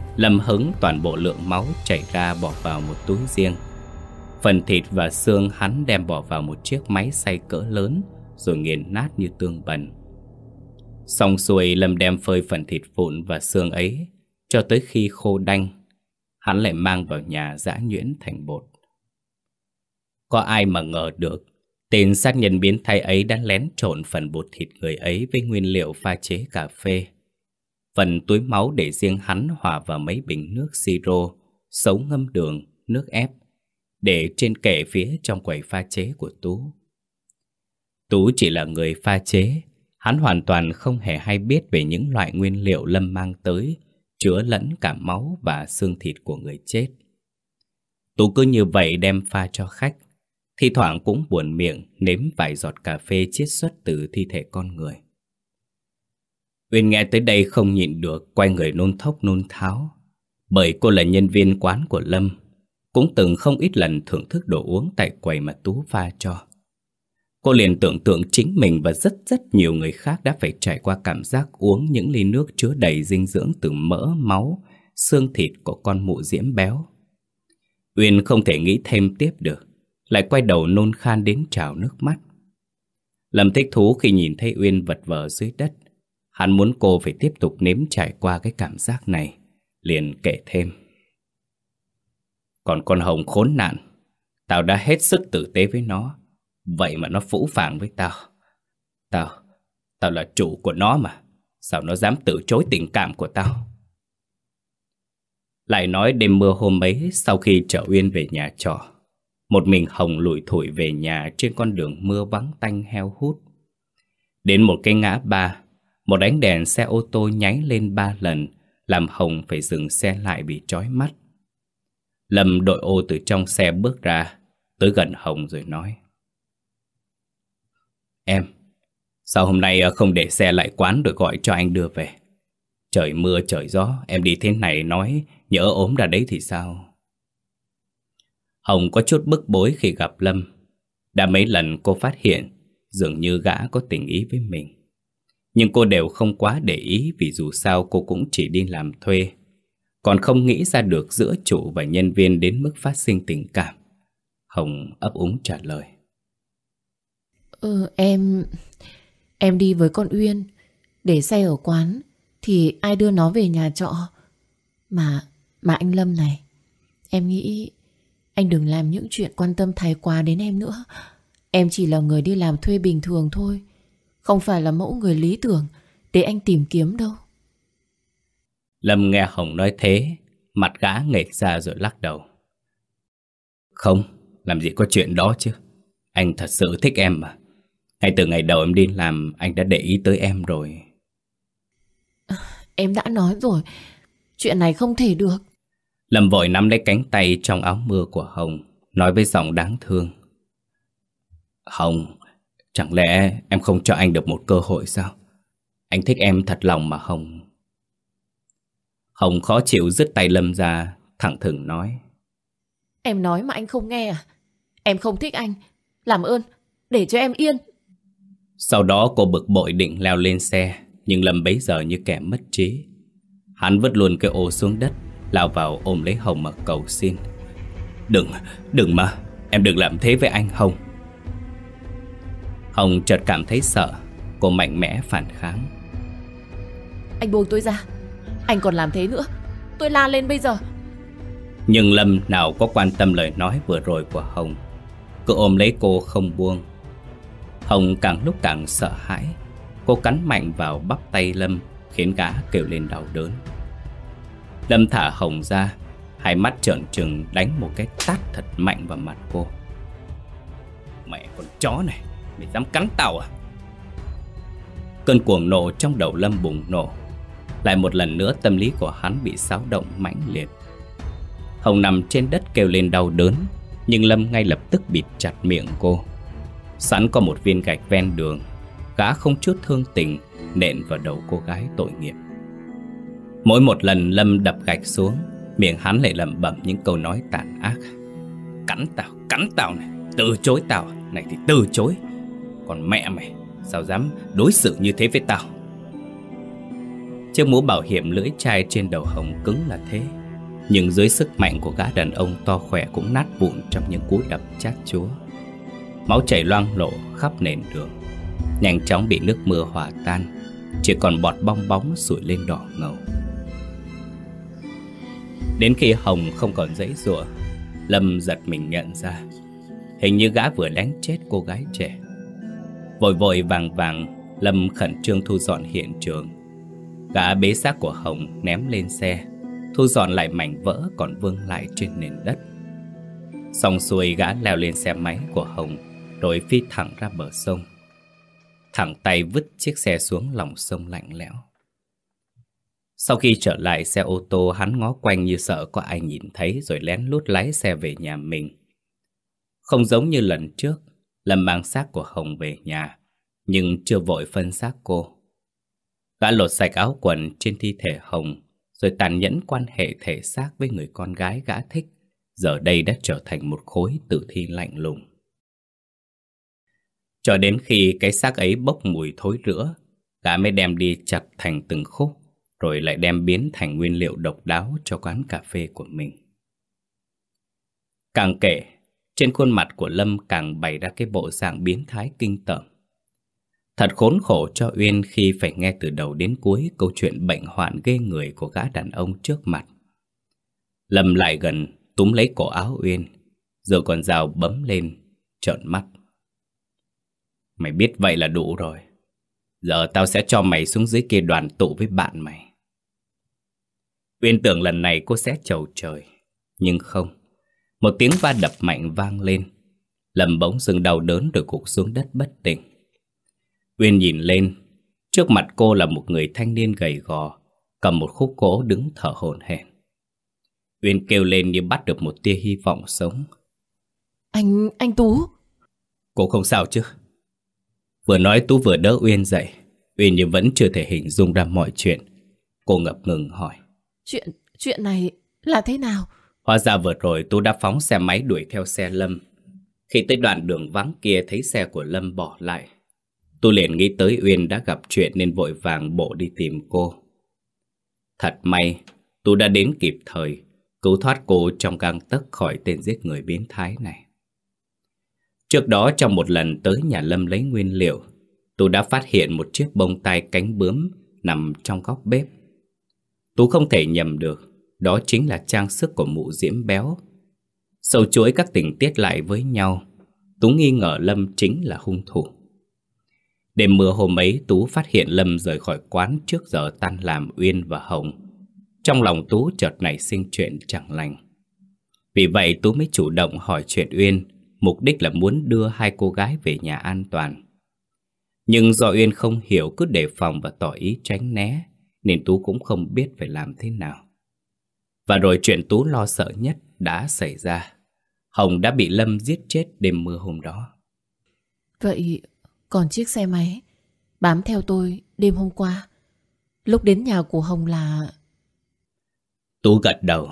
Lâm hứng toàn bộ lượng máu chảy ra bỏ vào một túi riêng. Phần thịt và xương hắn đem bỏ vào một chiếc máy xay cỡ lớn, rồi nghiền nát như tương bẩn. Xong xuôi, Lâm đem phơi phần thịt vụn và xương ấy cho tới khi khô đanh. Hắn lại mang vào nhà giã nhuyễn thành bột. Có ai mà ngờ được, tên sát nhân biến thái ấy đã lén trộn phần bột thịt người ấy với nguyên liệu pha chế cà phê. Phần túi máu để riêng hắn hòa vào mấy bình nước siro, sấu ngâm đường, nước ép, để trên kệ phía trong quầy pha chế của Tú. Tú chỉ là người pha chế, hắn hoàn toàn không hề hay biết về những loại nguyên liệu Lâm mang tới, chứa lẫn cả máu và xương thịt của người chết. Tú cứ như vậy đem pha cho khách, thi thoảng cũng buồn miệng nếm vài giọt cà phê chiết xuất từ thi thể con người. Uyên nghe tới đây không nhịn được, quay người nôn thốc nôn tháo. Bởi cô là nhân viên quán của Lâm, cũng từng không ít lần thưởng thức đồ uống tại quầy mà Tú pha cho. Cô liền tưởng tượng chính mình và rất rất nhiều người khác đã phải trải qua cảm giác uống những ly nước chứa đầy dinh dưỡng từ mỡ, máu, xương thịt của con mụ diễm béo. Uyên không thể nghĩ thêm tiếp được, lại quay đầu nôn khan đến trào nước mắt. Lâm thích thú khi nhìn thấy Uyên vật vờ dưới đất. Hắn muốn cô phải tiếp tục nếm trải qua cái cảm giác này, liền kể thêm. Còn con Hồng khốn nạn, tao đã hết sức tử tế với nó, vậy mà nó phũ phàng với tao. Tao, tao là chủ của nó mà, sao nó dám từ chối tình cảm của tao? Lại nói đêm mưa hôm ấy, sau khi chở Uyên về nhà trọ, một mình Hồng lủi thủi về nhà trên con đường mưa vắng tanh heo hút. Đến một cái ngã ba, một ánh đèn xe ô tô nháy lên ba lần, làm Hồng phải dừng xe lại vì chói mắt. Lâm đội ô từ trong xe bước ra, tới gần Hồng rồi nói. Em, sao hôm nay không để xe lại quán rồi gọi cho anh đưa về? Trời mưa trời gió, em đi thế này nói nhỡ ốm ra đấy thì sao? Hồng có chút bức bối khi gặp Lâm. Đã mấy lần cô phát hiện dường như gã có tình ý với mình, nhưng cô đều không quá để ý, vì dù sao cô cũng chỉ đi làm thuê, còn không nghĩ ra được giữa chủ và nhân viên đến mức phát sinh tình cảm. Hồng ấp úng trả lời. Ừ, em... Em đi với con Uyên, để xe ở quán thì ai đưa nó về nhà trọ? Mà... Mà anh Lâm này, em nghĩ anh đừng làm những chuyện quan tâm thái quá đến em nữa. Em chỉ là người đi làm thuê bình thường thôi, không phải là mẫu người lý tưởng để anh tìm kiếm đâu. Lâm nghe Hồng nói thế, mặt gã nghệch ra rồi lắc đầu. Không, làm gì có chuyện đó chứ. Anh thật sự thích em mà. Ngay từ ngày đầu em đi làm, anh đã để ý tới em rồi. À, em đã nói rồi, chuyện này không thể được. Lâm vội nắm lấy cánh tay trong áo mưa của Hồng, nói với giọng đáng thương. Hồng, chẳng lẽ em không cho anh được một cơ hội sao? Anh thích em thật lòng mà Hồng. Hồng khó chịu dứt tay Lâm ra, thẳng thừng nói. Em nói mà anh không nghe à? Em không thích anh, làm ơn, để cho em yên. Sau đó cô bực bội định leo lên xe, nhưng Lâm bấy giờ như kẻ mất trí. Hắn vứt luôn cái ô xuống đất, lao vào ôm lấy Hồng mà cầu xin. Đừng, đừng mà, em đừng làm thế với anh Hồng. Hồng chợt cảm thấy sợ, cô mạnh mẽ phản kháng. Anh buông tôi ra, anh còn làm thế nữa, tôi la lên bây giờ. Nhưng Lâm nào có quan tâm lời nói vừa rồi của Hồng, cứ ôm lấy cô không buông. Hồng càng lúc càng sợ hãi. Cô cắn mạnh vào bắp tay Lâm, khiến gã kêu lên đau đớn. Lâm thả Hồng ra, hai mắt trợn trừng đánh một cái tát thật mạnh vào mặt cô. Mẹ con chó này, mày dám cắn tao à? Cơn cuồng nộ trong đầu Lâm bùng nổ. Lại một lần nữa tâm lý của hắn bị xáo động mãnh liệt. Hồng nằm trên đất kêu lên đau đớn, nhưng Lâm ngay lập tức bịt chặt miệng cô. Sẵn có một viên gạch ven đường, gã không chút thương tình nện vào đầu cô gái tội nghiệp. Mỗi một lần Lâm đập gạch xuống, miệng hắn lại lẩm bẩm những câu nói tàn ác. Cắn tao, cắn tao này, từ chối tao, này thì từ chối. Còn mẹ mày, sao dám đối xử như thế với tao? Chiếc mũ bảo hiểm lưỡi chai trên đầu Hồng cứng là thế, nhưng dưới sức mạnh của gã đàn ông to khỏe cũng nát vụn trong những cú đập chát chúa. Máu chảy loang lổ khắp nền đường, nhanh chóng bị nước mưa hòa tan, chỉ còn bọt bong bóng sủi lên đỏ ngầu. Đến khi Hồng không còn giãy giụa, Lâm giật mình nhận ra hình như gã vừa đánh chết cô gái trẻ. Vội vội vàng vàng, Lâm khẩn trương thu dọn hiện trường. Gã bế xác của Hồng ném lên xe, thu dọn lại mảnh vỡ còn vương lại trên nền đất. Xong xuôi, gã leo lên xe máy của Hồng rồi phi thẳng ra bờ sông, thẳng tay vứt chiếc xe xuống lòng sông lạnh lẽo. Sau khi trở lại xe ô tô, hắn ngó quanh như sợ có ai nhìn thấy rồi lén lút lái xe về nhà mình. Không giống như lần trước, Lâm mang xác của Hồng về nhà, nhưng chưa vội phân xác cô. Gã lột sạch áo quần trên thi thể Hồng, rồi tàn nhẫn quan hệ thể xác với người con gái gã thích, giờ đây đã trở thành một khối tử thi lạnh lùng. Cho đến khi cái xác ấy bốc mùi thối rữa, gã mới đem đi chặt thành từng khúc, rồi lại đem biến thành nguyên liệu độc đáo cho quán cà phê của mình. Càng kể, trên khuôn mặt của Lâm càng bày ra cái bộ dạng biến thái kinh tởm. Thật khốn khổ cho Uyên khi phải nghe từ đầu đến cuối câu chuyện bệnh hoạn ghê người của gã đàn ông trước mặt. Lâm lại gần, túm lấy cổ áo Uyên, rồi còn dao bấm lên, trợn mắt. Mày biết vậy là đủ rồi. Giờ tao sẽ cho mày xuống dưới kia đoàn tụ với bạn mày. Uyên tưởng lần này cô sẽ chầu trời, nhưng không. Một tiếng va đập mạnh vang lên. Lâm bỗng dưng đau đớn rồi gục xuống đất bất tỉnh. Uyên nhìn lên, trước mặt cô là một người thanh niên gầy gò, cầm một khúc gỗ đứng thở hổn hển. Uyên kêu lên như bắt được một tia hy vọng sống. Anh, anh Tú. Cô không sao chứ? Vừa nói Tú vừa đỡ Uyên dậy. Uyên như vẫn chưa thể hình dung ra mọi chuyện. Cô ngập ngừng hỏi. Chuyện, chuyện này là thế nào? Hóa ra vừa rồi Tú đã phóng xe máy đuổi theo xe Lâm. Khi tới đoạn đường vắng kia thấy xe của Lâm bỏ lại, Tú liền nghĩ tới Uyên đã gặp chuyện nên vội vàng bộ đi tìm cô. Thật may, Tú đã đến kịp thời, cứu thoát cô trong gang tấc khỏi tên giết người biến thái này. Trước đó trong một lần tới nhà Lâm lấy nguyên liệu, Tú đã phát hiện một chiếc bông tai cánh bướm nằm trong góc bếp. Tú không thể nhầm được, đó chính là trang sức của mụ Diễm Béo. Sâu chuỗi các tình tiết lại với nhau, Tú nghi ngờ Lâm chính là hung thủ. Đêm mưa hôm ấy, Tú phát hiện Lâm rời khỏi quán trước giờ tan làm Uyên và Hồng. Trong lòng Tú chợt nảy sinh chuyện chẳng lành. Vì vậy Tú mới chủ động hỏi chuyện Uyên, mục đích là muốn đưa hai cô gái về nhà an toàn. Nhưng do Uyên không hiểu, cứ đề phòng và tỏ ý tránh né, nên Tú cũng không biết phải làm thế nào. Và rồi chuyện Tú lo sợ nhất đã xảy ra. Hồng đã bị Lâm giết chết đêm mưa hôm đó. Vậy còn chiếc xe máy bám theo tôi đêm hôm qua, lúc đến nhà của Hồng là... Tú gật đầu.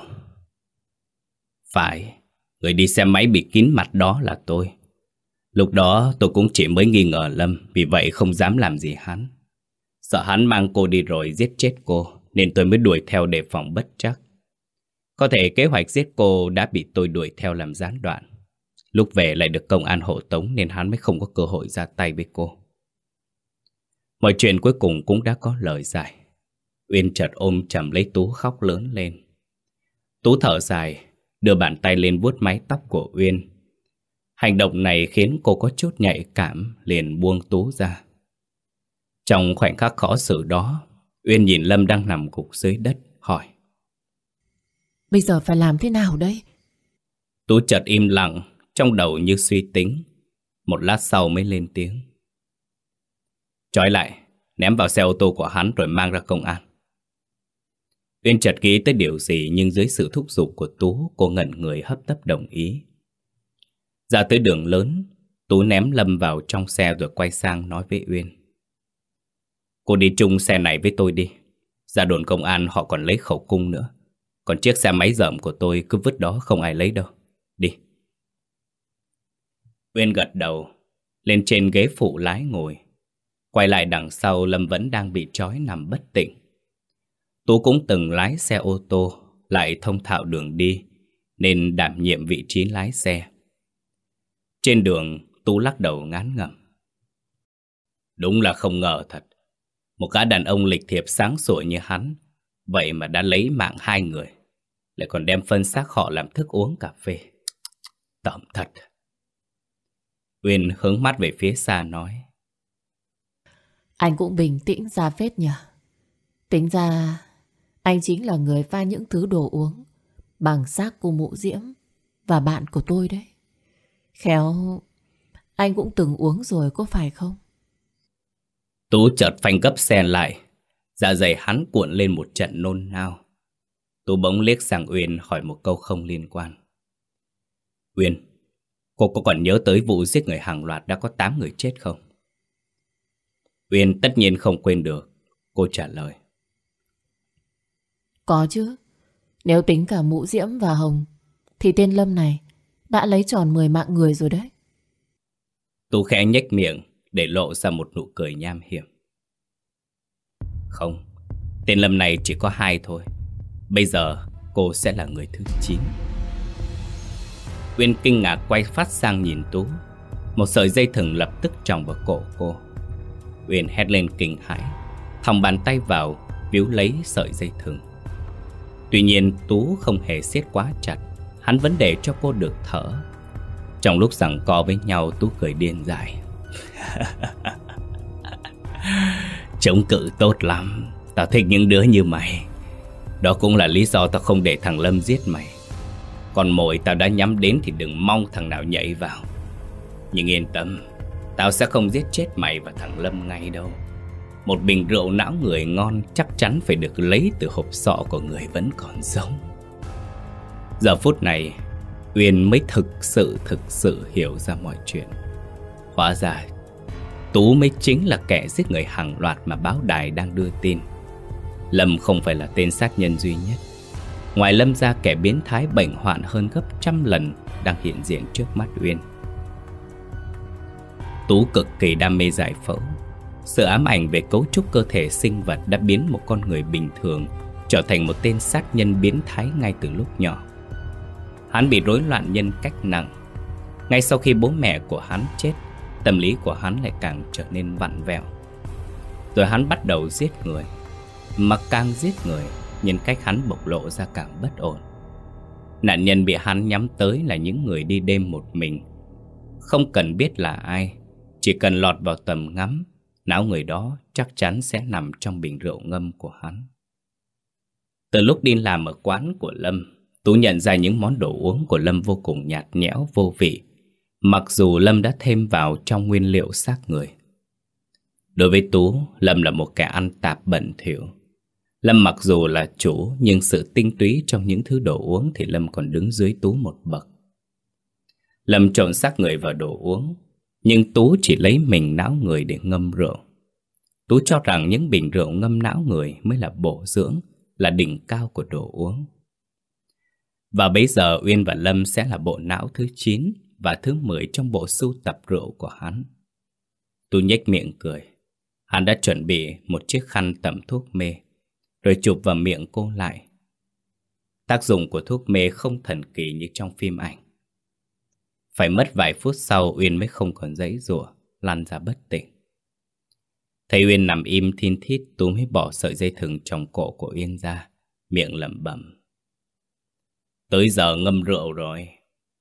Phải, người đi xe máy bị kín mặt đó là tôi. Lúc đó tôi cũng chỉ mới nghi ngờ Lâm, vì vậy không dám làm gì hắn. Sợ hắn mang cô đi rồi giết chết cô, nên tôi mới đuổi theo đề phòng bất trắc. Có thể kế hoạch giết cô đã bị tôi đuổi theo làm gián đoạn. Lúc về lại được công an hộ tống nên hắn mới không có cơ hội ra tay với cô. Mọi chuyện cuối cùng cũng đã có lời giải. Uyên chợt ôm chầm lấy Tú khóc lớn lên. Tú thở dài, đưa bàn tay lên vuốt mái tóc của Uyên. Hành động này khiến cô có chút nhạy cảm, liền buông Tú ra. Trong khoảnh khắc khó xử đó, Uyên nhìn Lâm đang nằm gục dưới đất, hỏi. Bây giờ phải làm thế nào đây? Tú chợt im lặng, trong đầu như suy tính. Một lát sau mới lên tiếng. Trói lại, ném vào xe ô tô của hắn rồi mang ra công an. Uyên chợt nghĩ tới điều gì, nhưng dưới sự thúc giục của Tú, cô ngẩn người hấp tấp đồng ý. Ra tới đường lớn, Tú ném Lâm vào trong xe rồi quay sang nói với Uyên. Cô đi chung xe này với tôi đi. Ra đồn công an họ còn lấy khẩu cung nữa. Còn chiếc xe máy rợm của tôi cứ vứt đó không ai lấy đâu. Đi. Uyên gật đầu, lên trên ghế phụ lái ngồi. Quay lại đằng sau, Lâm vẫn đang bị trói nằm bất tỉnh. Tú cũng từng lái xe ô tô, lại thông thạo đường đi, nên đảm nhiệm vị trí lái xe. Trên đường, Tú lắc đầu ngán ngẩm. Đúng là không ngờ thật. Một gã đàn ông lịch thiệp sáng sủa như hắn, vậy mà đã lấy mạng hai người, lại còn đem phân xác họ làm thức uống cà phê. Tởm thật. Uyên hướng mắt về phía xa nói. Anh cũng bình tĩnh ra phết nhỉ. Tính ra anh chính là người pha những thứ đồ uống bằng xác của mụ Diễm và bạn của tôi đấy. Khéo anh cũng từng uống rồi có phải không? Tú chợt phanh gấp xe lại, dạ dày hắn cuộn lên một trận nôn nao. Tú bỗng liếc sang Uyên hỏi một câu không liên quan. Uyên, cô có còn nhớ tới vụ giết người hàng loạt đã có tám người chết không? Uyên tất nhiên không quên được. Cô trả lời. Có chứ. Nếu tính cả mụ Diễm và Hồng thì tên Lâm này đã lấy tròn mười mạng người rồi đấy. Tú khẽ nhếch miệng để lộ ra một nụ cười nham hiểm. Không, tên Lâm này chỉ có hai thôi. Bây giờ cô sẽ là người thứ chín. Uyên kinh ngạc quay phát sang nhìn Tú. Một sợi dây thừng lập tức tròng vào cổ cô. Uyên hét lên kinh hãi, thòng bàn tay vào víu lấy sợi dây thừng. Tuy nhiên Tú không hề siết quá chặt, hắn vẫn để cho cô được thở. Trong lúc giằng co với nhau, Tú cười điên dại. Chống cự tốt lắm. Tao thích những đứa như mày. Đó cũng là lý do tao không để thằng Lâm giết mày. Còn mồi tao đã nhắm đến thì đừng mong thằng nào nhảy vào. Nhưng yên tâm, tao sẽ không giết chết mày và thằng Lâm ngay đâu. Một bình rượu não người ngon chắc chắn phải được lấy từ hộp sọ của người vẫn còn sống. Giờ phút này Uyên mới thực sự thực sự hiểu ra mọi chuyện. Hóa ra Tú mới chính là kẻ giết người hàng loạt mà báo đài đang đưa tin. Lâm không phải là tên sát nhân duy nhất. Ngoài Lâm ra, kẻ biến thái bệnh hoạn hơn gấp trăm lần đang hiện diện trước mắt Uyên. Tú cực kỳ đam mê giải phẫu. Sự ám ảnh về cấu trúc cơ thể sinh vật đã biến một con người bình thường trở thành một tên sát nhân biến thái ngay từ lúc nhỏ. Hắn bị rối loạn nhân cách nặng. Ngay sau khi bố mẹ của hắn chết, tâm lý của hắn lại càng trở nên vặn vẹo. Rồi hắn bắt đầu giết người. Mà càng giết người, nhân cách hắn bộc lộ ra càng bất ổn. Nạn nhân bị hắn nhắm tới là những người đi đêm một mình. Không cần biết là ai, chỉ cần lọt vào tầm ngắm, não người đó chắc chắn sẽ nằm trong bình rượu ngâm của hắn. Từ lúc đi làm ở quán của Lâm, Tú nhận ra những món đồ uống của Lâm vô cùng nhạt nhẽo, vô vị, mặc dù Lâm đã thêm vào trong nguyên liệu xác người. Đối với Tú, Lâm là một kẻ ăn tạp bẩn thỉu. Lâm mặc dù là chủ, nhưng sự tinh túy trong những thứ đồ uống thì Lâm còn đứng dưới Tú một bậc. Lâm trộn xác người vào đồ uống, nhưng Tú chỉ lấy mình não người để ngâm rượu. Tú cho rằng những bình rượu ngâm não người mới là bổ dưỡng, là đỉnh cao của đồ uống. Và bây giờ Uyên và Lâm sẽ là bộ não thứ chín và thứ mười trong bộ sưu tập rượu của hắn. Tú nhếch miệng cười. Hắn đã chuẩn bị một chiếc khăn tẩm thuốc mê, rồi chụp vào miệng cô lại. Tác dụng của thuốc mê không thần kỳ như trong phim ảnh. Phải mất vài phút sau, Uyên mới không còn giãy giụa, lăn ra bất tỉnh. Thấy Uyên nằm im thin thít, Tú mới bỏ sợi dây thừng trong cổ của Uyên ra, miệng lẩm bẩm. Tới giờ ngâm rượu rồi.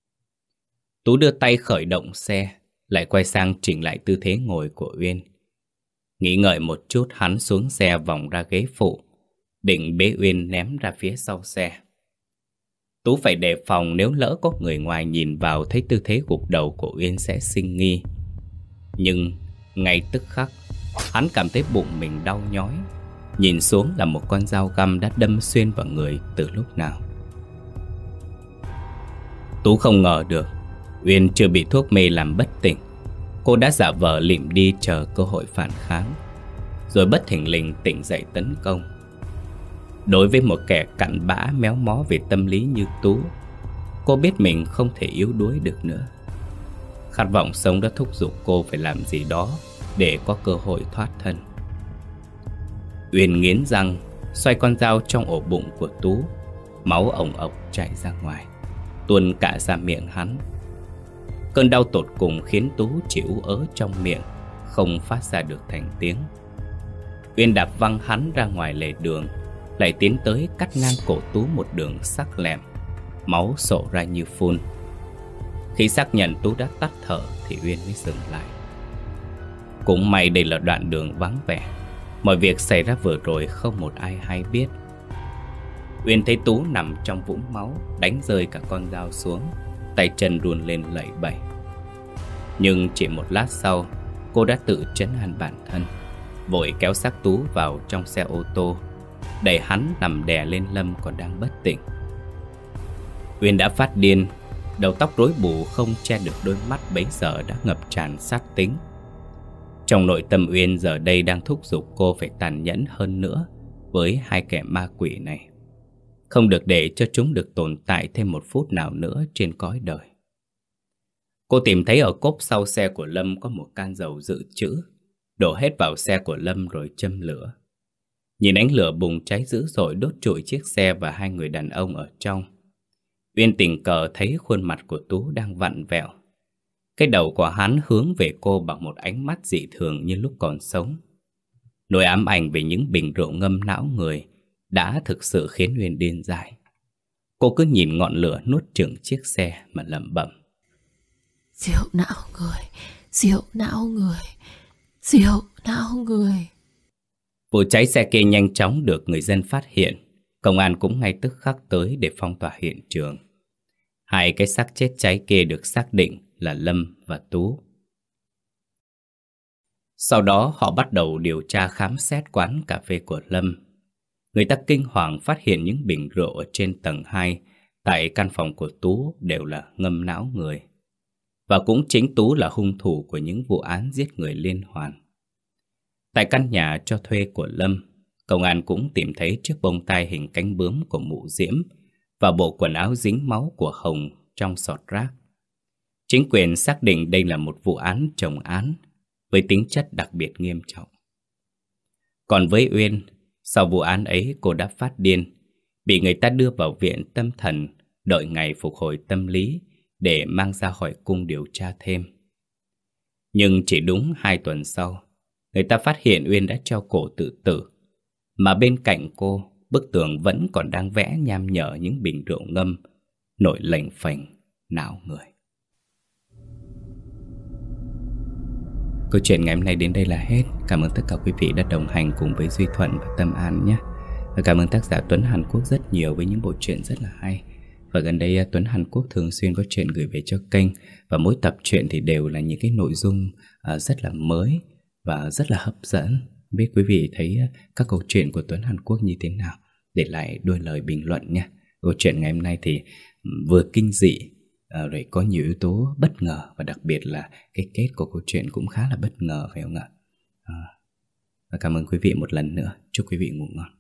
Tú đưa tay khởi động xe, lại quay sang chỉnh lại tư thế ngồi của Uyên. Nghĩ ngợi một chút, hắn xuống xe vòng ra ghế phụ, định bế Uyên ném ra phía sau xe. Tú phải đề phòng nếu lỡ có người ngoài nhìn vào thấy tư thế gục đầu của Uyên sẽ sinh nghi. Nhưng ngay tức khắc, hắn cảm thấy bụng mình đau nhói. Nhìn xuống là một con dao găm đã đâm xuyên vào người từ lúc nào. Tú không ngờ được Uyên chưa bị thuốc mê làm bất tỉnh. Cô đã giả vờ lịm đi chờ cơ hội phản kháng, rồi bất thình lình tỉnh dậy tấn công. Đối với một kẻ cặn bã méo mó về tâm lý như Tú, cô biết mình không thể yếu đuối được nữa. Khát vọng sống đã thúc giục cô phải làm gì đó để có cơ hội thoát thân. Uyên nghiến răng, xoay con dao trong ổ bụng của Tú. Máu ồng ộc chảy ra ngoài, tuôn cả ra miệng hắn. Cơn đau tột cùng khiến Tú chỉ ú ớ trong miệng, không phát ra được thành tiếng. Uyên đạp văng hắn ra ngoài lề đường, lại tiến tới cắt ngang cổ Tú một đường sắc lẹm. Máu sổ ra như phun. Khi xác nhận Tú đã tắt thở thì Uyên mới dừng lại. Cũng may đây là đoạn đường vắng vẻ, mọi việc xảy ra vừa rồi không một ai hay biết. Uyên thấy Tú nằm trong vũng máu, đánh rơi cả con dao xuống, tay chân run lên lẩy bẩy. Nhưng chỉ một lát sau, cô đã tự trấn an bản thân, vội kéo xác Tú vào trong xe ô tô, đẩy hắn nằm đè lên Lâm còn đang bất tỉnh. Uyên đã phát điên, đầu tóc rối bù không che được đôi mắt bấy giờ đã ngập tràn sát tính. Trong nội tâm Uyên giờ đây đang thúc giục cô phải tàn nhẫn hơn nữa với hai kẻ ma quỷ này, không được để cho chúng được tồn tại thêm một phút nào nữa trên cõi đời. Cô tìm thấy ở cốp sau xe của Lâm có một can dầu dự trữ, đổ hết vào xe của Lâm rồi châm lửa. Nhìn ánh lửa bùng cháy dữ dội đốt trụi chiếc xe và hai người đàn ông ở trong, Uyên tình cờ thấy khuôn mặt của Tú đang vặn vẹo. Cái đầu của hắn hướng về cô bằng một ánh mắt dị thường như lúc còn sống. Nỗi ám ảnh về những bình rượu ngâm não người đã thực sự khiến Uyên điên dại. Cô cứ nhìn ngọn lửa nuốt chửng chiếc xe mà lẩm bẩm: Rượu não người, rượu não người, rượu não người. Vụ cháy xe kia nhanh chóng được người dân phát hiện. Công an cũng ngay tức khắc tới để phong tỏa hiện trường. Hai cái xác chết cháy kia được xác định là Lâm và Tú. Sau đó họ bắt đầu điều tra khám xét quán cà phê của Lâm. Người ta kinh hoàng phát hiện những bình rượu ở trên tầng hai tại căn phòng của Tú đều là ngâm não người. Và cũng chính Tú là hung thủ của những vụ án giết người liên hoàn. Tại căn nhà cho thuê của Lâm, công an cũng tìm thấy chiếc bông tai hình cánh bướm của mụ Diễm và bộ quần áo dính máu của Hồng trong sọt rác. Chính quyền xác định đây là một vụ án chồng án với tính chất đặc biệt nghiêm trọng. Còn với Uyên, sau vụ án ấy cô đã phát điên, bị người ta đưa vào viện tâm thần, đợi ngày phục hồi tâm lý để mang ra khỏi cung điều tra thêm. Nhưng chỉ đúng hai tuần sau, người ta phát hiện Uyên đã treo cổ tự tử, mà bên cạnh cô, bức tường vẫn còn đang vẽ nham nhở những bình rượu ngâm, nổi lềnh phềnh não người. Câu chuyện ngày hôm nay đến đây là hết. Cảm ơn tất cả quý vị đã đồng hành cùng với Duy Thuận và Tâm An nhé. Và cảm ơn tác giả Tuấn Hàn Quốc rất nhiều với những bộ truyện rất là hay. Và gần đây Tuấn Hàn Quốc thường xuyên có chuyện gửi về cho kênh, và mỗi tập truyện thì đều là những cái nội dung rất là mới và rất là hấp dẫn. Biết quý vị thấy các câu chuyện của Tuấn Hàn Quốc như thế nào, để lại đôi lời bình luận nha. Câu chuyện ngày hôm nay thì vừa kinh dị, À, rồi có nhiều yếu tố bất ngờ, và đặc biệt là cái kết của câu chuyện cũng khá là bất ngờ, phải không ạ? À, và cảm ơn quý vị một lần nữa. Chúc quý vị ngủ ngon.